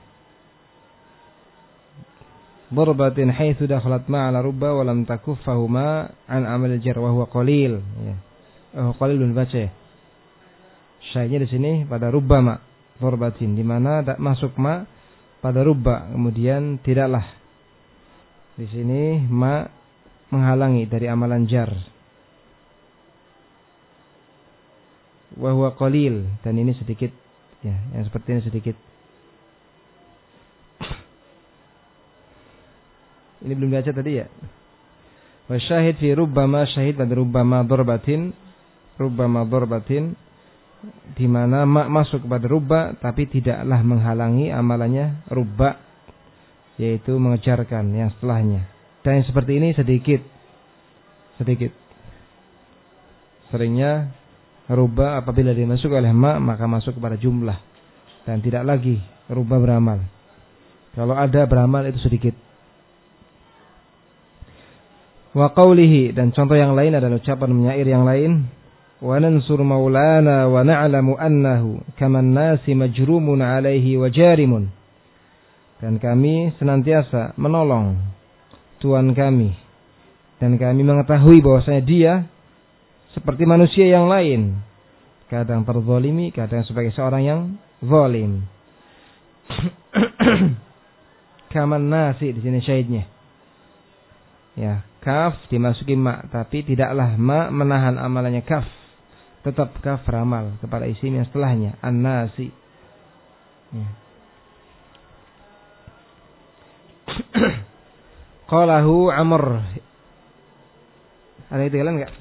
darbatin haitsu dakhalat ma 'ala rubba wa lam takuffahuma an amal jar wa huwa qalil. Ya. Oh, qalilun baca. Ya. Syahidnya di sini pada rubbama darbatin di mana masuk ma pada rubba, kemudian tidaklah di sini ma menghalangi dari amalan jar. Wa huwa qalil, dan ini sedikit ya, yang seperti ini sedikit. Ini belum baca tadi ya. Wa syahid fi rubbama, syahid pada rubbama darbatin, rubbama darbatin di mana ma masuk kepada rubba tapi tidaklah menghalangi amalannya rubba, yaitu mengejarkan yang setelahnya. Dan yang seperti ini sedikit sedikit. Seringnya rubba apabila dimasuk oleh ma maka masuk kepada jumlah dan tidak lagi rubba beramal. Kalau ada beramal itu sedikit. Wa qawlihi, dan contoh yang lain adalah ucapan penyair yang lain, wa nansur maulana wa na'lamu annahu kaman nasi majrumun alaihi wa jarimun. Dan kami senantiasa menolong Tuhan kami dan kami mengetahui bahwasanya dia seperti manusia yang lain, kadang terzalimi, kadang sebagai seorang yang zalim. Kaman nasi di sini syahidnya. Ya, kaf dimasuki ma, tapi tidaklah ma menahan amalannya kaf. Tetap kaf beramal kepada isim yang setelahnya, an-nasi. Ya. Qalahu Amr. Ada itu kalian enggak?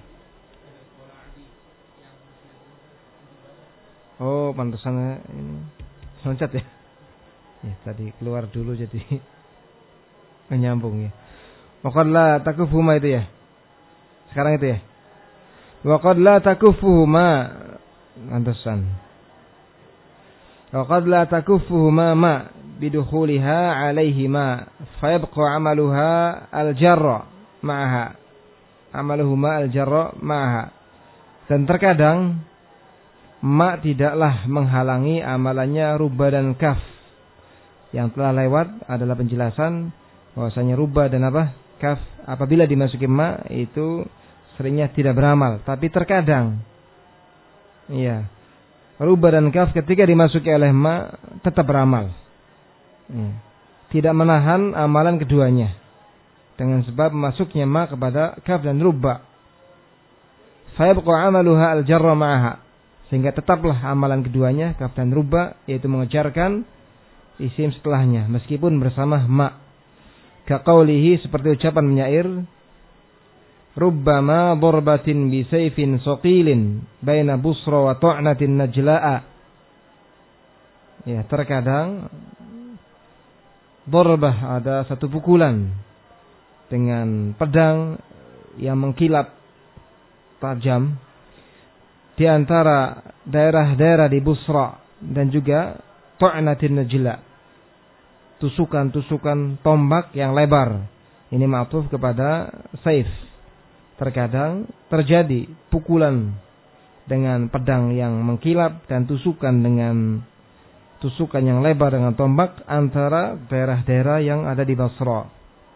Oh, pantesan ini loncat ya. Ya, tadi keluar dulu jadi menyambung ya. Waqad la takufuhuma itu ya. Sekarang itu ya. Waqad la takufuhuma, pantesan. Waqad la takufuhuma ma bidukhuliha alaihima fayabqa amaluha al-jarra ma'aha. Amaluhuma al-jarra ma'aha. Dan terkadang ma tidaklah menghalangi amalannya rubba dan kaf. Yang telah lewat adalah penjelasan bahwasanya rubba dan apa? Kaf apabila dimasuki ma itu seringnya tidak beramal, tapi terkadang iya, rubba dan kaf ketika dimasuki oleh ma tetap beramal. Ya. Tidak menahan amalan keduanya dengan sebab masuknya ma kepada kaf dan rubba. Fayabqa amaluha al-jarra ma'aha, sehingga tetaplah amalan keduanya kaf dan rubba, yaitu mengejarkan isim setelahnya meskipun bersama ma. Kaqaulihi, seperti ucapan penyair, rubbama darbatin bi sayfin saqilin baina busra wa ta'natin najla'a. Ya, terkadang Darbah, ada satu pukulan dengan pedang yang mengkilap tajam di antara daerah-daerah di Busra dan juga Tu'natin Najla, tusukan-tusukan tombak yang lebar. Ini ma'tuf kepada saif. Terkadang terjadi pukulan dengan pedang yang mengkilap dan tusukan dengan tusukan yang lebar dengan tombak antara daerah-daerah yang ada di Basra.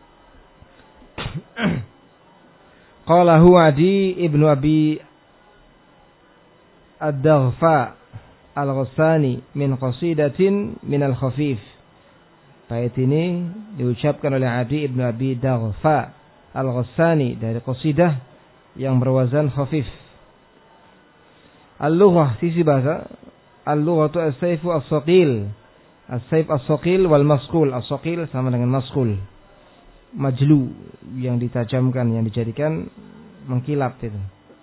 Qala huwa Adi ibnu Abi Ad-Daghfa Al-Ghassani min qasidatin min al-khafif. Bait ini diucapkan oleh Adi ibnu Abi Daghfa Al-Ghassani dari qasidah yang berwazan khafif. Al-lughah, sisi bahasa. Al-lughatu as-sayfu as-saqil. As-sayf as-saqil wal masqul. As-saqil sama dengan masqul. Majlu, yang ditajamkan, yang dijadikan mengkilap itu.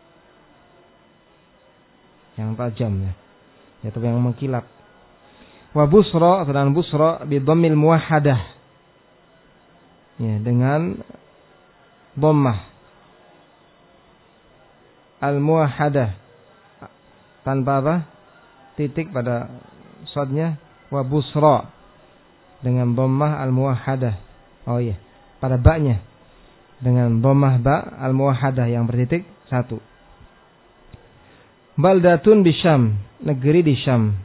Yang tajam ya. Yaitu yang mengkilap. Wa busra, sedangkan busra bi dhammil muwahhadah. Ya, dengan dhammah al-muwahhadah. Tanpa apa? Titik pada shadnya. Wa busra dengan dhammah al-muwahhadah. Oh iya, pada ba-nya dengan dhammah ba al-muwahhadah yang bertitik satu. Baldatun bisyam, negeri di Syam.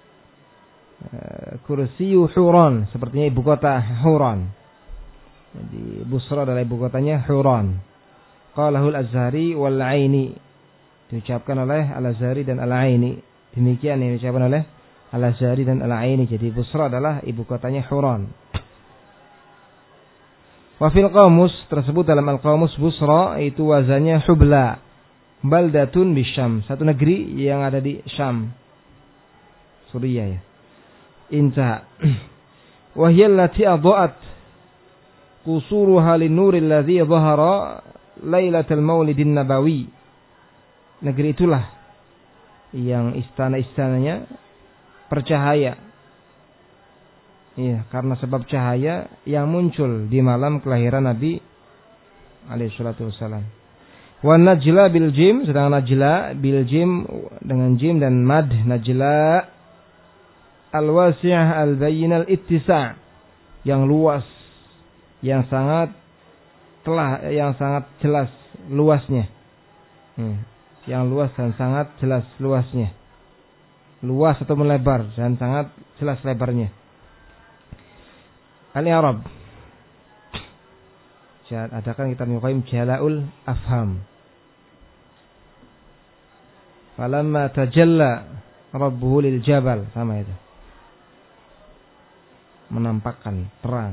Kursiyu Huran, sepertinya ibu kota Huran. Jadi Busra adalah ibu kotanya Huran. Qalahul Azhari wal Aini, diucapkan oleh Al-Azhari dan Al-Aini. Demikian yang diucapkan oleh Al-Azhari dan Al-Aini. Jadi Busra adalah ibu kotanya Huran. Wa fil qamus, tersebut dalam Al-Qamus Busra itu wazannya Hubla. Baldatun bisyam, satu negeri yang ada di Syam. Suriah ya. Inta. Wa hiya allati adha'at qusuruha lin-nuril ladzi dhahara lailatal maulidin nabawi. Negeri itulah yang istana-istananya bercahaya. Iya, karena sebab cahaya yang muncul di malam kelahiran Nabi alaihi salatu wasallam. Wa najla bil jim, sedangkan najla bil jim dengan jim dan mad, najla al-wasi'ah al-bayyin al-ittisa', yang luas, yang sangat telah, yang sangat jelas luasnya. Hmm. Yang luas dan sangat jelas luasnya. Luas atau melebar dan sangat jelas lebarnya. Al-i'rab. Adakan kita Ibnu Jala'ul Afham. Falamma tajalla rabbuhu lil jabal, sama itu. Menampakkan terang.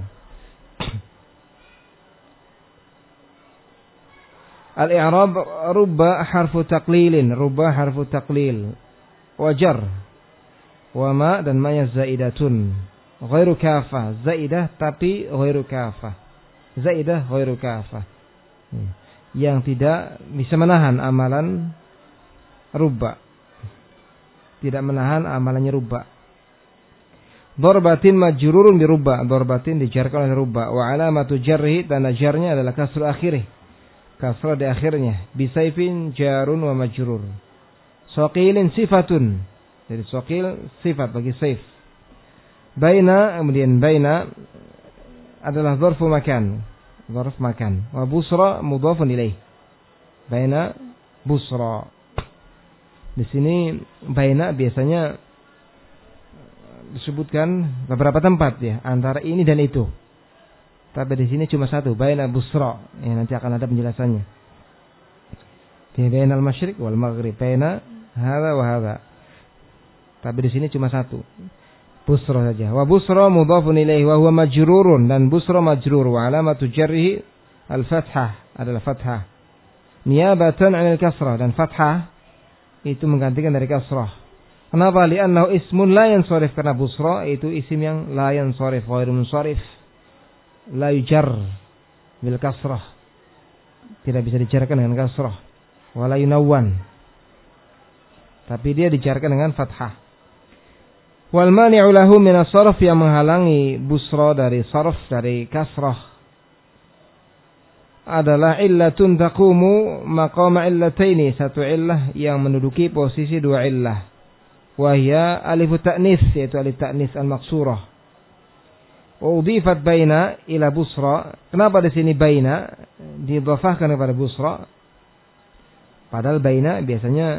Al-i'rab rubba harfu taqlilin, rubba harfu taqlil. Wajar. Wa ma dan ma zaidatun. Ghairu kafah, zaidah tapi ghairu kafah. Zaidah ghairu kafah. Yang tidak bisa menahan amalan rubba. Tidak menahan amalannya rubba. Darbatin majrurun bi rubba. Darbatin dijarkan oleh rubba. Wa alamatu jarhi, tanda jarnya adalah kasrul akhirih. Kasrah di akhirnya. Bisaifin jarun wa majrur. Saqilin sifatun. Jadi saqil sifat bagi saif. Baina, kemudian baina adalah dzarfu makan. Dzarf makan. Wa busra mudhafun ilaih. Baina busra. Di sini baina biasanya disebutkan beberapa tempat ya, antara ini dan itu. Tapi di sini cuma satu, baina busra. Ya, nanti akan ada penjelasannya. Di bainal masyriq wal maghrib, baina hadza wa hadza. Tapi di sini cuma satu. Busra saja. Wa busra mudhafun ilaihi wa huwa majrurun, dan busra majrur wa alamatu jarrihi al-fathah, adalah fathah. Niyabatan 'anil kasrah, dan fathah itu menggantikan dari kasrah. Kenapa? Li'annahu ismun la yansharif, karena busra itu isim yang la yansharif, ghairu munsharif. La yujar bil kasrah. Tidak bisa dijarkan dengan kasrah. Wa la yunawwan. Tapi dia dijarkan dengan fathah. Wal mani'u lahu min as-sarf, yang menghalangi busra dari sarf, dari kasrah, adalah illatun taqumu maqama illataini, satu illah yang menduduki posisi dua illah. Wa hiya alif ta'nis, yaitu alif ta'nis al-maqsurah. Wa udhifat baina ila busra. Kenapa di sini baina didhafahkan kepada busra? Padahal baina biasanya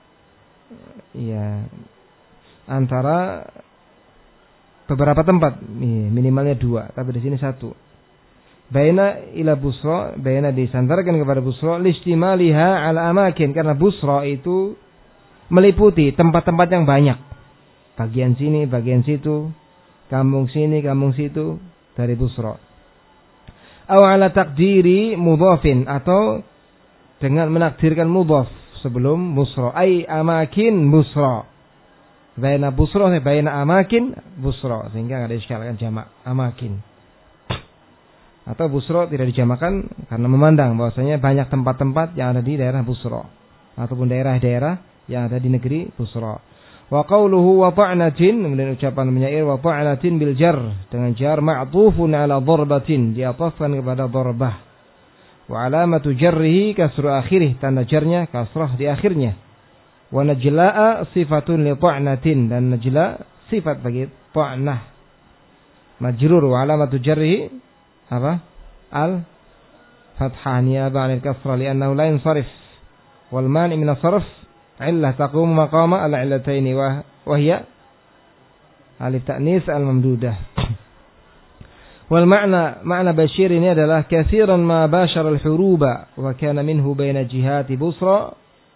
ya antara beberapa tempat, minimalnya dua, tapi di sini satu. Baina ila busra, baina disandarkan kepada busra listimaliha ala amakin, karena busra itu meliputi tempat-tempat yang banyak. Bagian sini, bagian situ, kampung sini, kampung situ, dari busra. Aw ala taqdiri mudhafin, atau dengan menakdirkan mudhaf sebelum busra, ay amakin busra. Baina busra, baina amakin busra, sehingga enggak ada iskal, kan jamak amakin. Atau busra tidak dijamakan karena memandang bahwasanya banyak tempat-tempat yang ada di daerah busra ataupun daerah-daerah yang ada di negeri busra. Wa qawluhu wa ta'natin, kemudian ucapan menyair wa ta'natin bil jar, dengan jar ma'tufun ala darbatin, diatafkan kepada darbah. Wa alamatu jarrihi kasru akhirih, tanda jarnya kasrah di akhirnya. Wa najla'a sifatun li ta'natin, dan najla sifat bagi ta'nah. Majrur wa alamatu jarrihi apa? Al fathah niyaba 'anil kasra li'annahu la yansarif. Wal mani' min as-sarf illah taqumu maqama al-'illataini wa hiya alif ta'nis al-mamdudah. Wal ma'na, makna Bashir ini adalah katsiran ma bashara al-huruba wa kana minhu baina jihati busra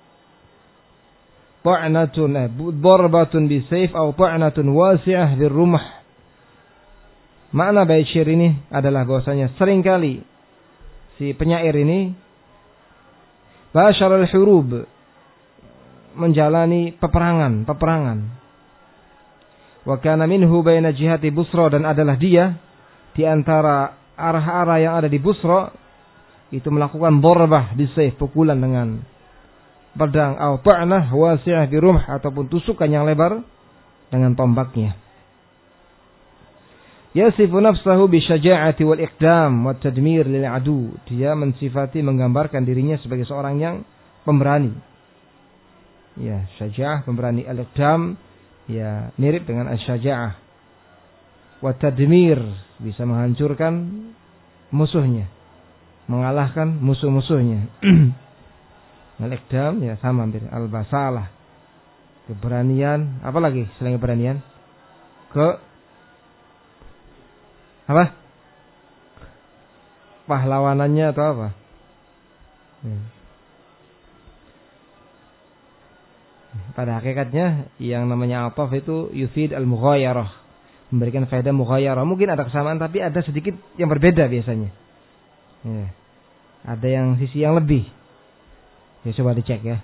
ta'natun darbatun bisayf aw ta'natun wasi'ah birrumh. Makna Bashir ini adalah bahwasanya seringkali si penyair ini bashara al-hurub, menjalani peperangan, peperangan. Wa kana minhu baina jihati Busra, dan adalah dia di antara arah-arah yang ada di Busra itu melakukan darbah bisayf, pukulan dengan pedang, atau ta'nah wasi'ah birumh, ataupun tusukan yang lebar dengan tombaknya. Yasifu nafsahu bisyaja'ati wal iqdam wa tadmir lil adu, dia mensifati, menggambarkan dirinya sebagai seorang yang pemberani. Ya, syaja'ah, pemberani. Al-iqdam ya mirip dengan asy-syaja'ah. Wa tadmir, bisa menghancurkan musuhnya, mengalahkan musuh-musuhnya. Al-iqdam ya sama mirip al-basalah, keberanian. Apa lagi selain keberanian? Ke apa? Pahlawanannya atau apa? Hmm. Pada hakikatnya yang namanya ataf itu yufid al-mughayarah, memberikan faedah mughayarah. Mungkin ada kesamaan tapi ada sedikit yang berbeda biasanya. Ya. Ada yang sisi yang lebih. Ya coba dicek ya.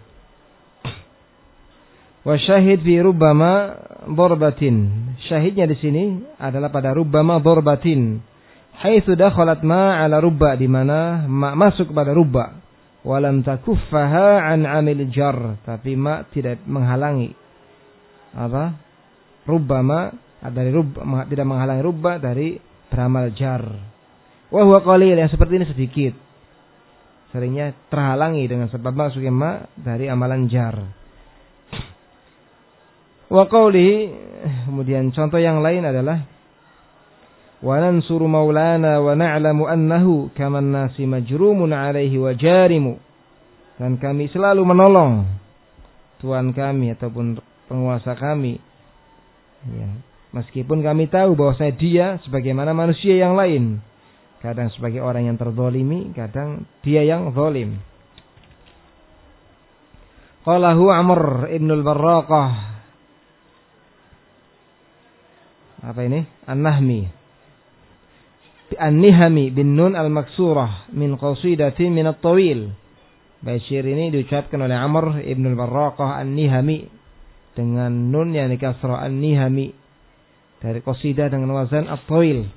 Wa syahid fi rubbama darbatin. Syahidnya di sini adalah pada rubbama darbatin. Haitsu dakhalat ma ala rubba, di mana ma masuk pada rubba. Wa lam takuffaha an amil jar, tapi ma tidak menghalangi apa? Rubbama dari rubba, tidak menghalangi rubba dari beramal jar. Wa huwa qalil, yang seperti ini sedikit. Seringnya terhalangi dengan sebab masuknya ma dari amalan jar. Wa qawlihi, kemudian contoh yang lain adalah wa nansuru maulana wa na'lamu annahu kaman nasi majrumun alaihi wa jarimu, dan kami selalu menolong Tuhan kami ataupun penguasa kami ya, meskipun kami tahu bahwasanya dia sebagaimana manusia yang lain, kadang sebagai orang yang terzalimi, kadang dia yang zalim. Qalahu Amr ibn al-Barraqah, apa ini? An-Nahmi. An-Nihami bin nun al-maksurah min qasidatin min at-tawil. Bashir ini diucapkan oleh Amr ibn al-Barraqah An-Nihami dengan nun yang dikasrah, An-Nihami, dari qasidah dengan wazan at-tawil.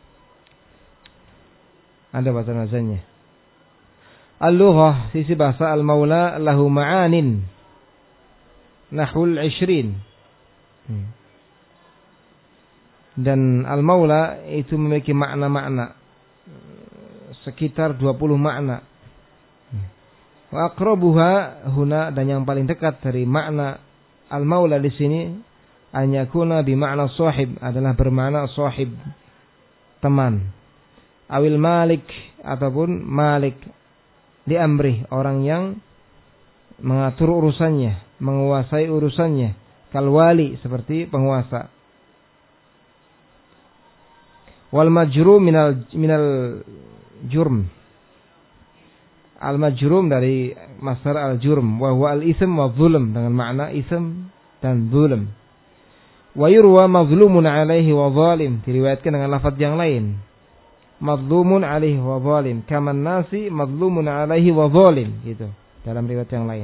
Ada wazan-wazannya. Al-lughah, sisi bahasa al-maula lahu ma'anin nahul ishrin. Hmm. Dan al-maula itu memiliki makna-makna sekitar dua puluh makna. Wa aqrabuha huna, dan yang paling dekat dari makna al-maula di sini an yakuna bi makna sahib, adalah bermakna sahib, teman. Awil malik, ataupun malik di amrih, orang yang mengatur urusannya, menguasai urusannya. Kal wali, seperti penguasa. Wal majrum minal minal jurm. Al majrum dari masdar al jurm, wa huwa al ism wa zulm, dengan makna ism dan zulm. Wa yurwa mazlumun alaihi wa zalim, diriwayatkan dengan lafaz yang lain, mazlumun alaihi wa zalim, kaman nasi mazlumun alaihi wa zalim, gitu dalam riwayat yang lain.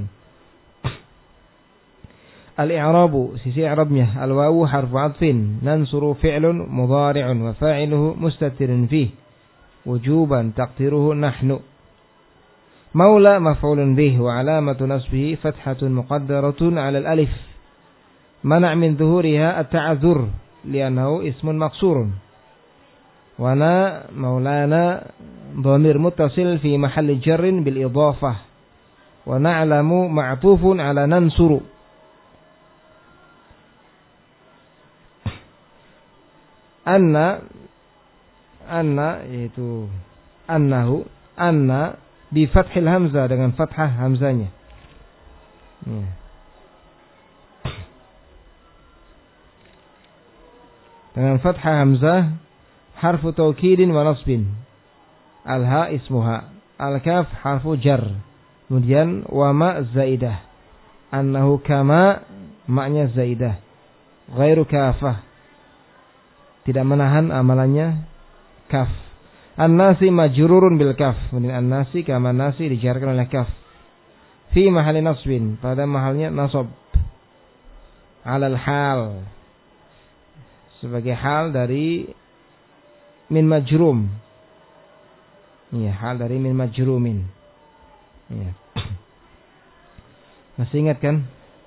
Al-i'rabu, sisi i'rabnya, al-wawu harfu 'athfin, nansuru fi'lun mudhari'un wa fa'iluhu mustatirun fih wujuban taqdiruhu nahnu. Maula maf'ulun bih wa 'alamatu nasbihi fathatun muqaddaratun 'ala al-alif mana' min dhuhuriha at-ta'adzur li'annahu ismun maqsurun. Wa na maulana dhamir muttasil fi mahalli jarrin bil idhafah wa na'lamu ma'tufun 'ala nansuru. Anna, anna yaitu annahu, anna bi fathil hamzah, dengan fathah hamzanya. Ya. Dengan fathah hamzah, harfu taukidin wa nasbin. Al-ha ismuha, al-kaf harfu jar. Kemudian wa ma zaidah. Annahu kama, maknya zaidah. Ghairu kafah, tidak menahan amalannya kaf. An-nasi majrurun bil kaf. Kemudian an-nasi kama nasi dijarkan oleh kaf. Fi mahalli nasbin, pada mahalnya nasab. Alal hal, sebagai hal dari min majrum. Iya, hal dari min majrumin. Iya. Masih ingat kan?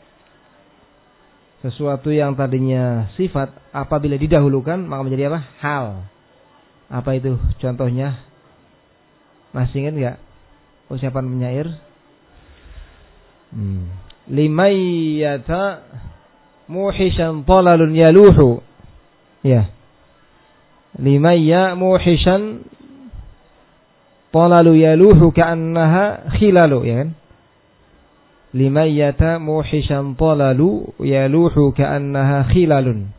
Sesuatu yang tadinya sifat, apabila didahulukan maka menjadi apa? Hal. Apa itu contohnya? Masih ingat enggak ucapan penyair? Hmm. Limayyata muhishan talalun yaluhu. Ya. Limayya muhishan talalu yaluhu ka'annaha khilalu, ya kan? Limayyata muhishan talalu yaluhu ka'annaha khilalun.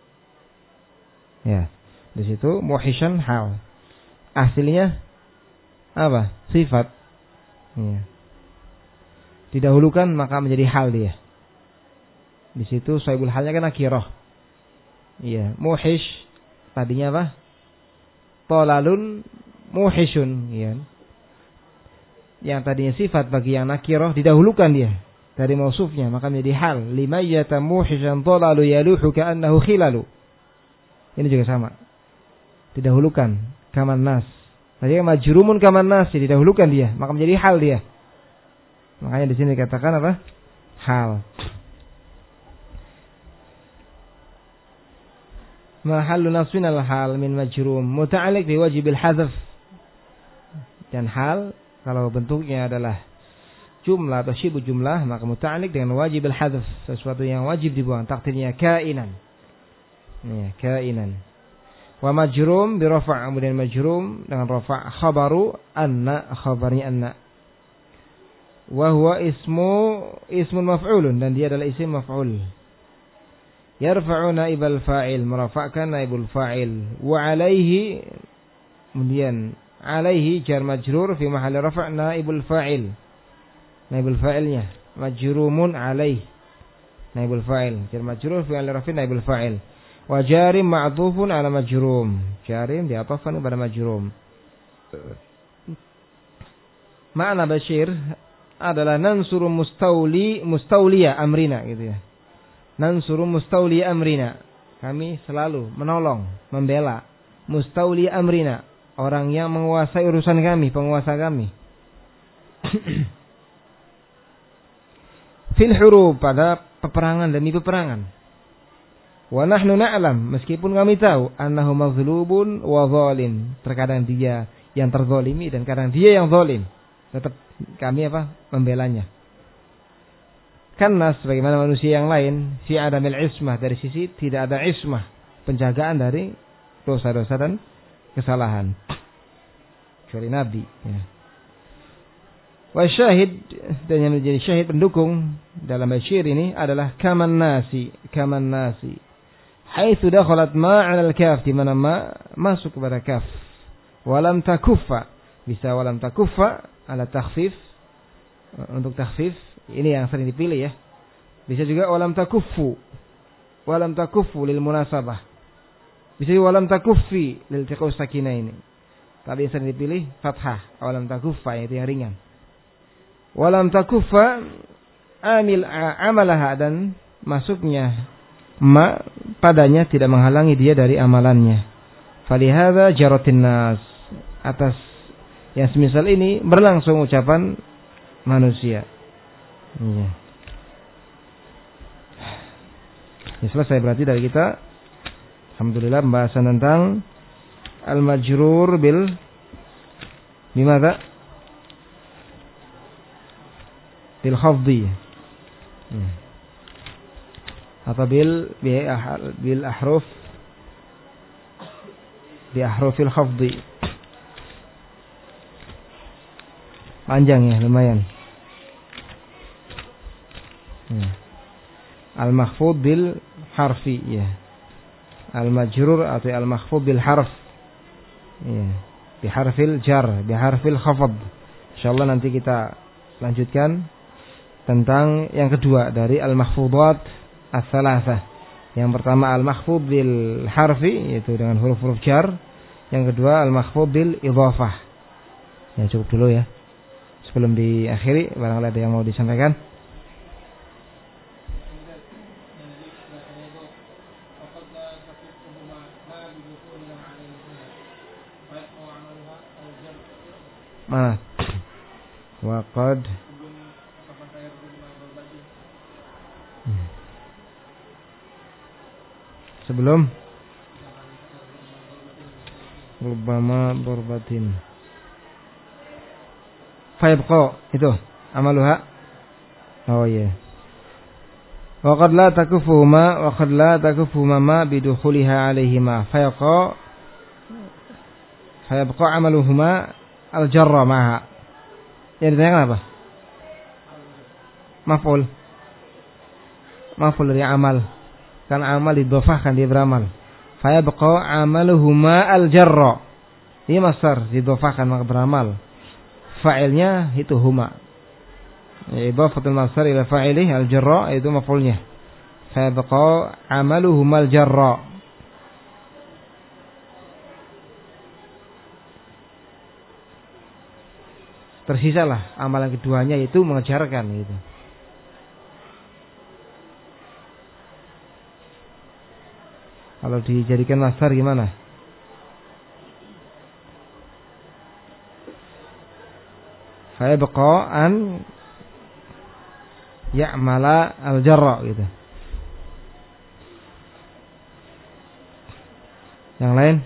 Ya. Di situ muhishan hal. Aslinya apa? Sifat. Ya. Didahulukan maka menjadi hal dia. Di situ sahibul halnya kan nakirah. Iya, muhish tadinya apa? Talalun muhishun, ya. Yang tadinya sifat bagi yang nakirah didahulukan dia dari mausufnya maka menjadi hal. Limayyata muhishan talalu yaluhu ka'annahu khilalu. Ini juga sama. Didahulukan kaman nas. Tadi majrumun kaman nas, didahulukan dia maka menjadi hal dia. Makanya di sini dikatakan apa? Hal. Mahallu nasbin al-hal min majrum muta'alliq bi wajibil hadzf. Dan hal kalau bentuknya adalah jumlah atau syibu jumlah maka muta'alliq dengan wajibil hadzf, sesuatu yang wajib dibuang, takdirnya kainan. Ya, kainan. Wa majrum bi rafa', kemudian majrum dengan rafa' khabaru anna, khabarnya anna. Wa huwa ismu ismun maf'ulun, dan dia adalah isim maf'ul. Yarfa'u naibal fa'il, merafa'kan naibul fa'il. Wa alaihi, kemudian alaihi jar majrur fi mahalli rafa' naibul fa'il. Naibul fa'ilnya majrumun alaih. Naibul fa'il jar majrur fi mahalli rafi' naibul fa'il. Wa jarim ma'tufun ala majrum. Jarim diatafkan kepada majrum. Makna Bashir adalah nansuru mustawli mustawliya amrina, gitu ya. Nansuru mustawliya amrina, kami selalu menolong, membela mustawli amrina, orang yang menguasai urusan kami, penguasa kami. Fil hurub, pada peperangan demi peperangan. Wa nahnu na'lam, meskipun kami tahu annahu mazlubun wa zalim, terkadang dia yang terzalimi dan kadang dia yang zalim, tetap kami apa? Membelanya. Karena sebagaimana manusia yang lain, fi adamil ismah, dari sisi tidak ada ismah, penjagaan dari dosa-dosa dan kesalahan. Kecuali Nabi. Ya. Wa syahid, dan yang menjadi syahid pendukung dalam syair ini adalah kaman nasi, kaman nasi. Haitsu dakhalat ma 'ala al-kaf, di mana ma masuk kepada kaf. Walam takuffa, bisa walam takuffa ala takhfif, untuk takhfif ini yang sering dipilih ya. Bisa juga walam takuffu, walam takuffu lil munasabah. Bisa juga walam takuffi lil tiqau sakinah ini. Tapi yang sering dipilih fathah, walam takuffa, itu yang ringan. Walam takuffa amil amalaha, dan masuknya ma padanya tidak menghalangi dia dari amalannya. Falihadza jaratin nas, atas yang semisal ini berlangsung ucapan manusia. Ya. Ya, selesai berarti dari kita. Alhamdulillah pembahasan tentang al-majrur bil bimada? Bil khafdi. Ya. Atau bil bil ahruf bi ahrufil khafdi. Panjang ya, lumayan. Ya. Al-makhfud bil harfi, ya. Al-majrur atau al-makhfud bil harf. Ya. Bi harfil jar, bi harfil khafd. Insyaallah nanti kita lanjutkan tentang yang kedua dari al-makhfudat as-salasah. Yang pertama al-makhfud bil harfi, yaitu dengan huruf-huruf jar. Yang kedua al-makhfud bil idhafah. Ya, cukup dulu ya. Sebelum diakhiri, barangkali ada yang mau disampaikan. Mana? Waqad sebelum rubbama burbatin fayabqa, itu amaluha. Oh iya. Wa qad la takufuhuma wa qad la takufuhuma ma bidukhuliha alaihima fayabqa fayabqa amaluhuma al-jarra maha. Ya, ditanyakan apa? Maf'ul. Maf'ul dari amal. Kan amal didhofahkan, dia beramal. Fayabqa amaluhuma al-jarra. Ini masdar didhofahkan maka beramal. Fa'ilnya itu huma. Idhafatul masdar ila fa'ilih al-jarra, itu maf'ulnya. Fayabqa amaluhuma al-jarra. Tersisalah amalan keduanya, itu mengejarkan gitu. Kalau dijadikan masdar gimana? Fayabqa an ya'mala al-jarra gitu. Yang lain?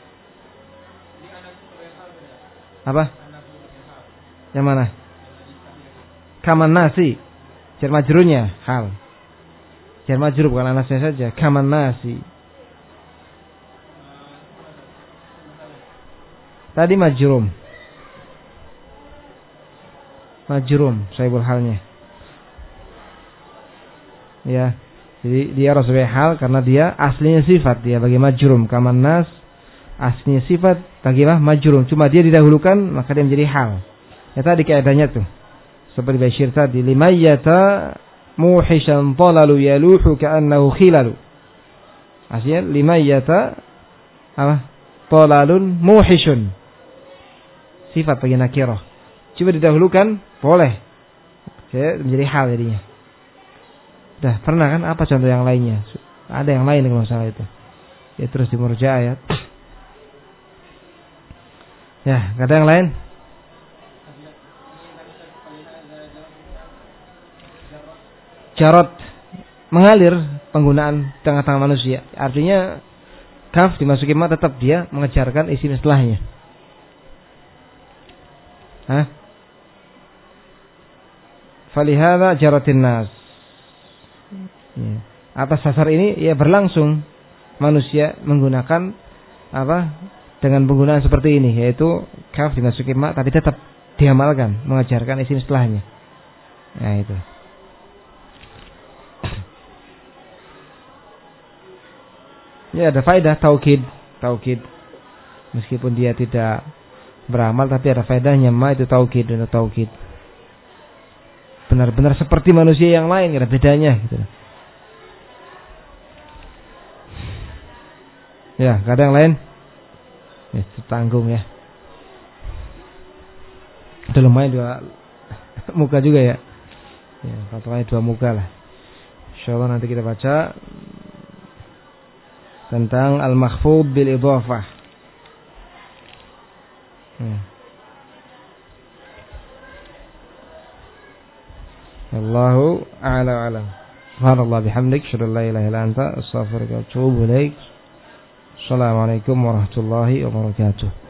Apa? Yang mana? Kaman nasi. Jar majrurnya hal. Jar majrur bukan anasnya saja. Kaman nasi. Tadi majrum. Majrum, sahibul halnya. Ya. Jadi dia harus sebagai hal karena dia aslinya sifat, dia bagi majrum. Kaman nas aslinya sifat, bagilah majrum. Cuma dia didahulukan maka dia menjadi hal. Ya tadi kaidahnya tuh. Seperti Bashir tadi, limayyata muhishan talalu yaluhu ka'annahu khilalu. Artinya limayyata apa? Talalun muhishun. Sifat bagi nakirah. Coba didahulukan, boleh. Saya menjadi hal jadinya. Dah, pernah kan? Apa contoh yang lainnya? Ada yang lain kalau salah itu. Ya terus di murja ayat. Ya, ada yang lain? Jarot mengalir penggunaan tengah-tengah manusia. Artinya kaf dimasuki ma tetap dia mengejarkan isim setelahnya. Hah? Falihada jaratin nas. Ya. Atas dasar ini ya berlangsung manusia menggunakan apa? Dengan penggunaan seperti ini, yaitu kaf dimasuki ma tapi tetap diamalkan mengejarkan isim setelahnya. Nah itu. Ya ada faedah taukid, taukid. Meskipun dia tidak beramal tapi ada faedahnya, ma itu taukid dan taukid. Benar-benar seperti manusia yang lain, ada bedanya gitu. Ya, kadang lain. Ya, tanggung ya. Ada lumayan dua muka juga ya. Ya, patokannya dua muka lah. Insyaallah nanti kita baca tentang al-makhfud bil idhafah. Hmm. Allahu a'la a'lam. Subhanallah bihamdik, asyhadu an la ilaha illa anta, astaghfiruka wa atubu ilaik. Assalamualaikum warahmatullahi wabarakatuh.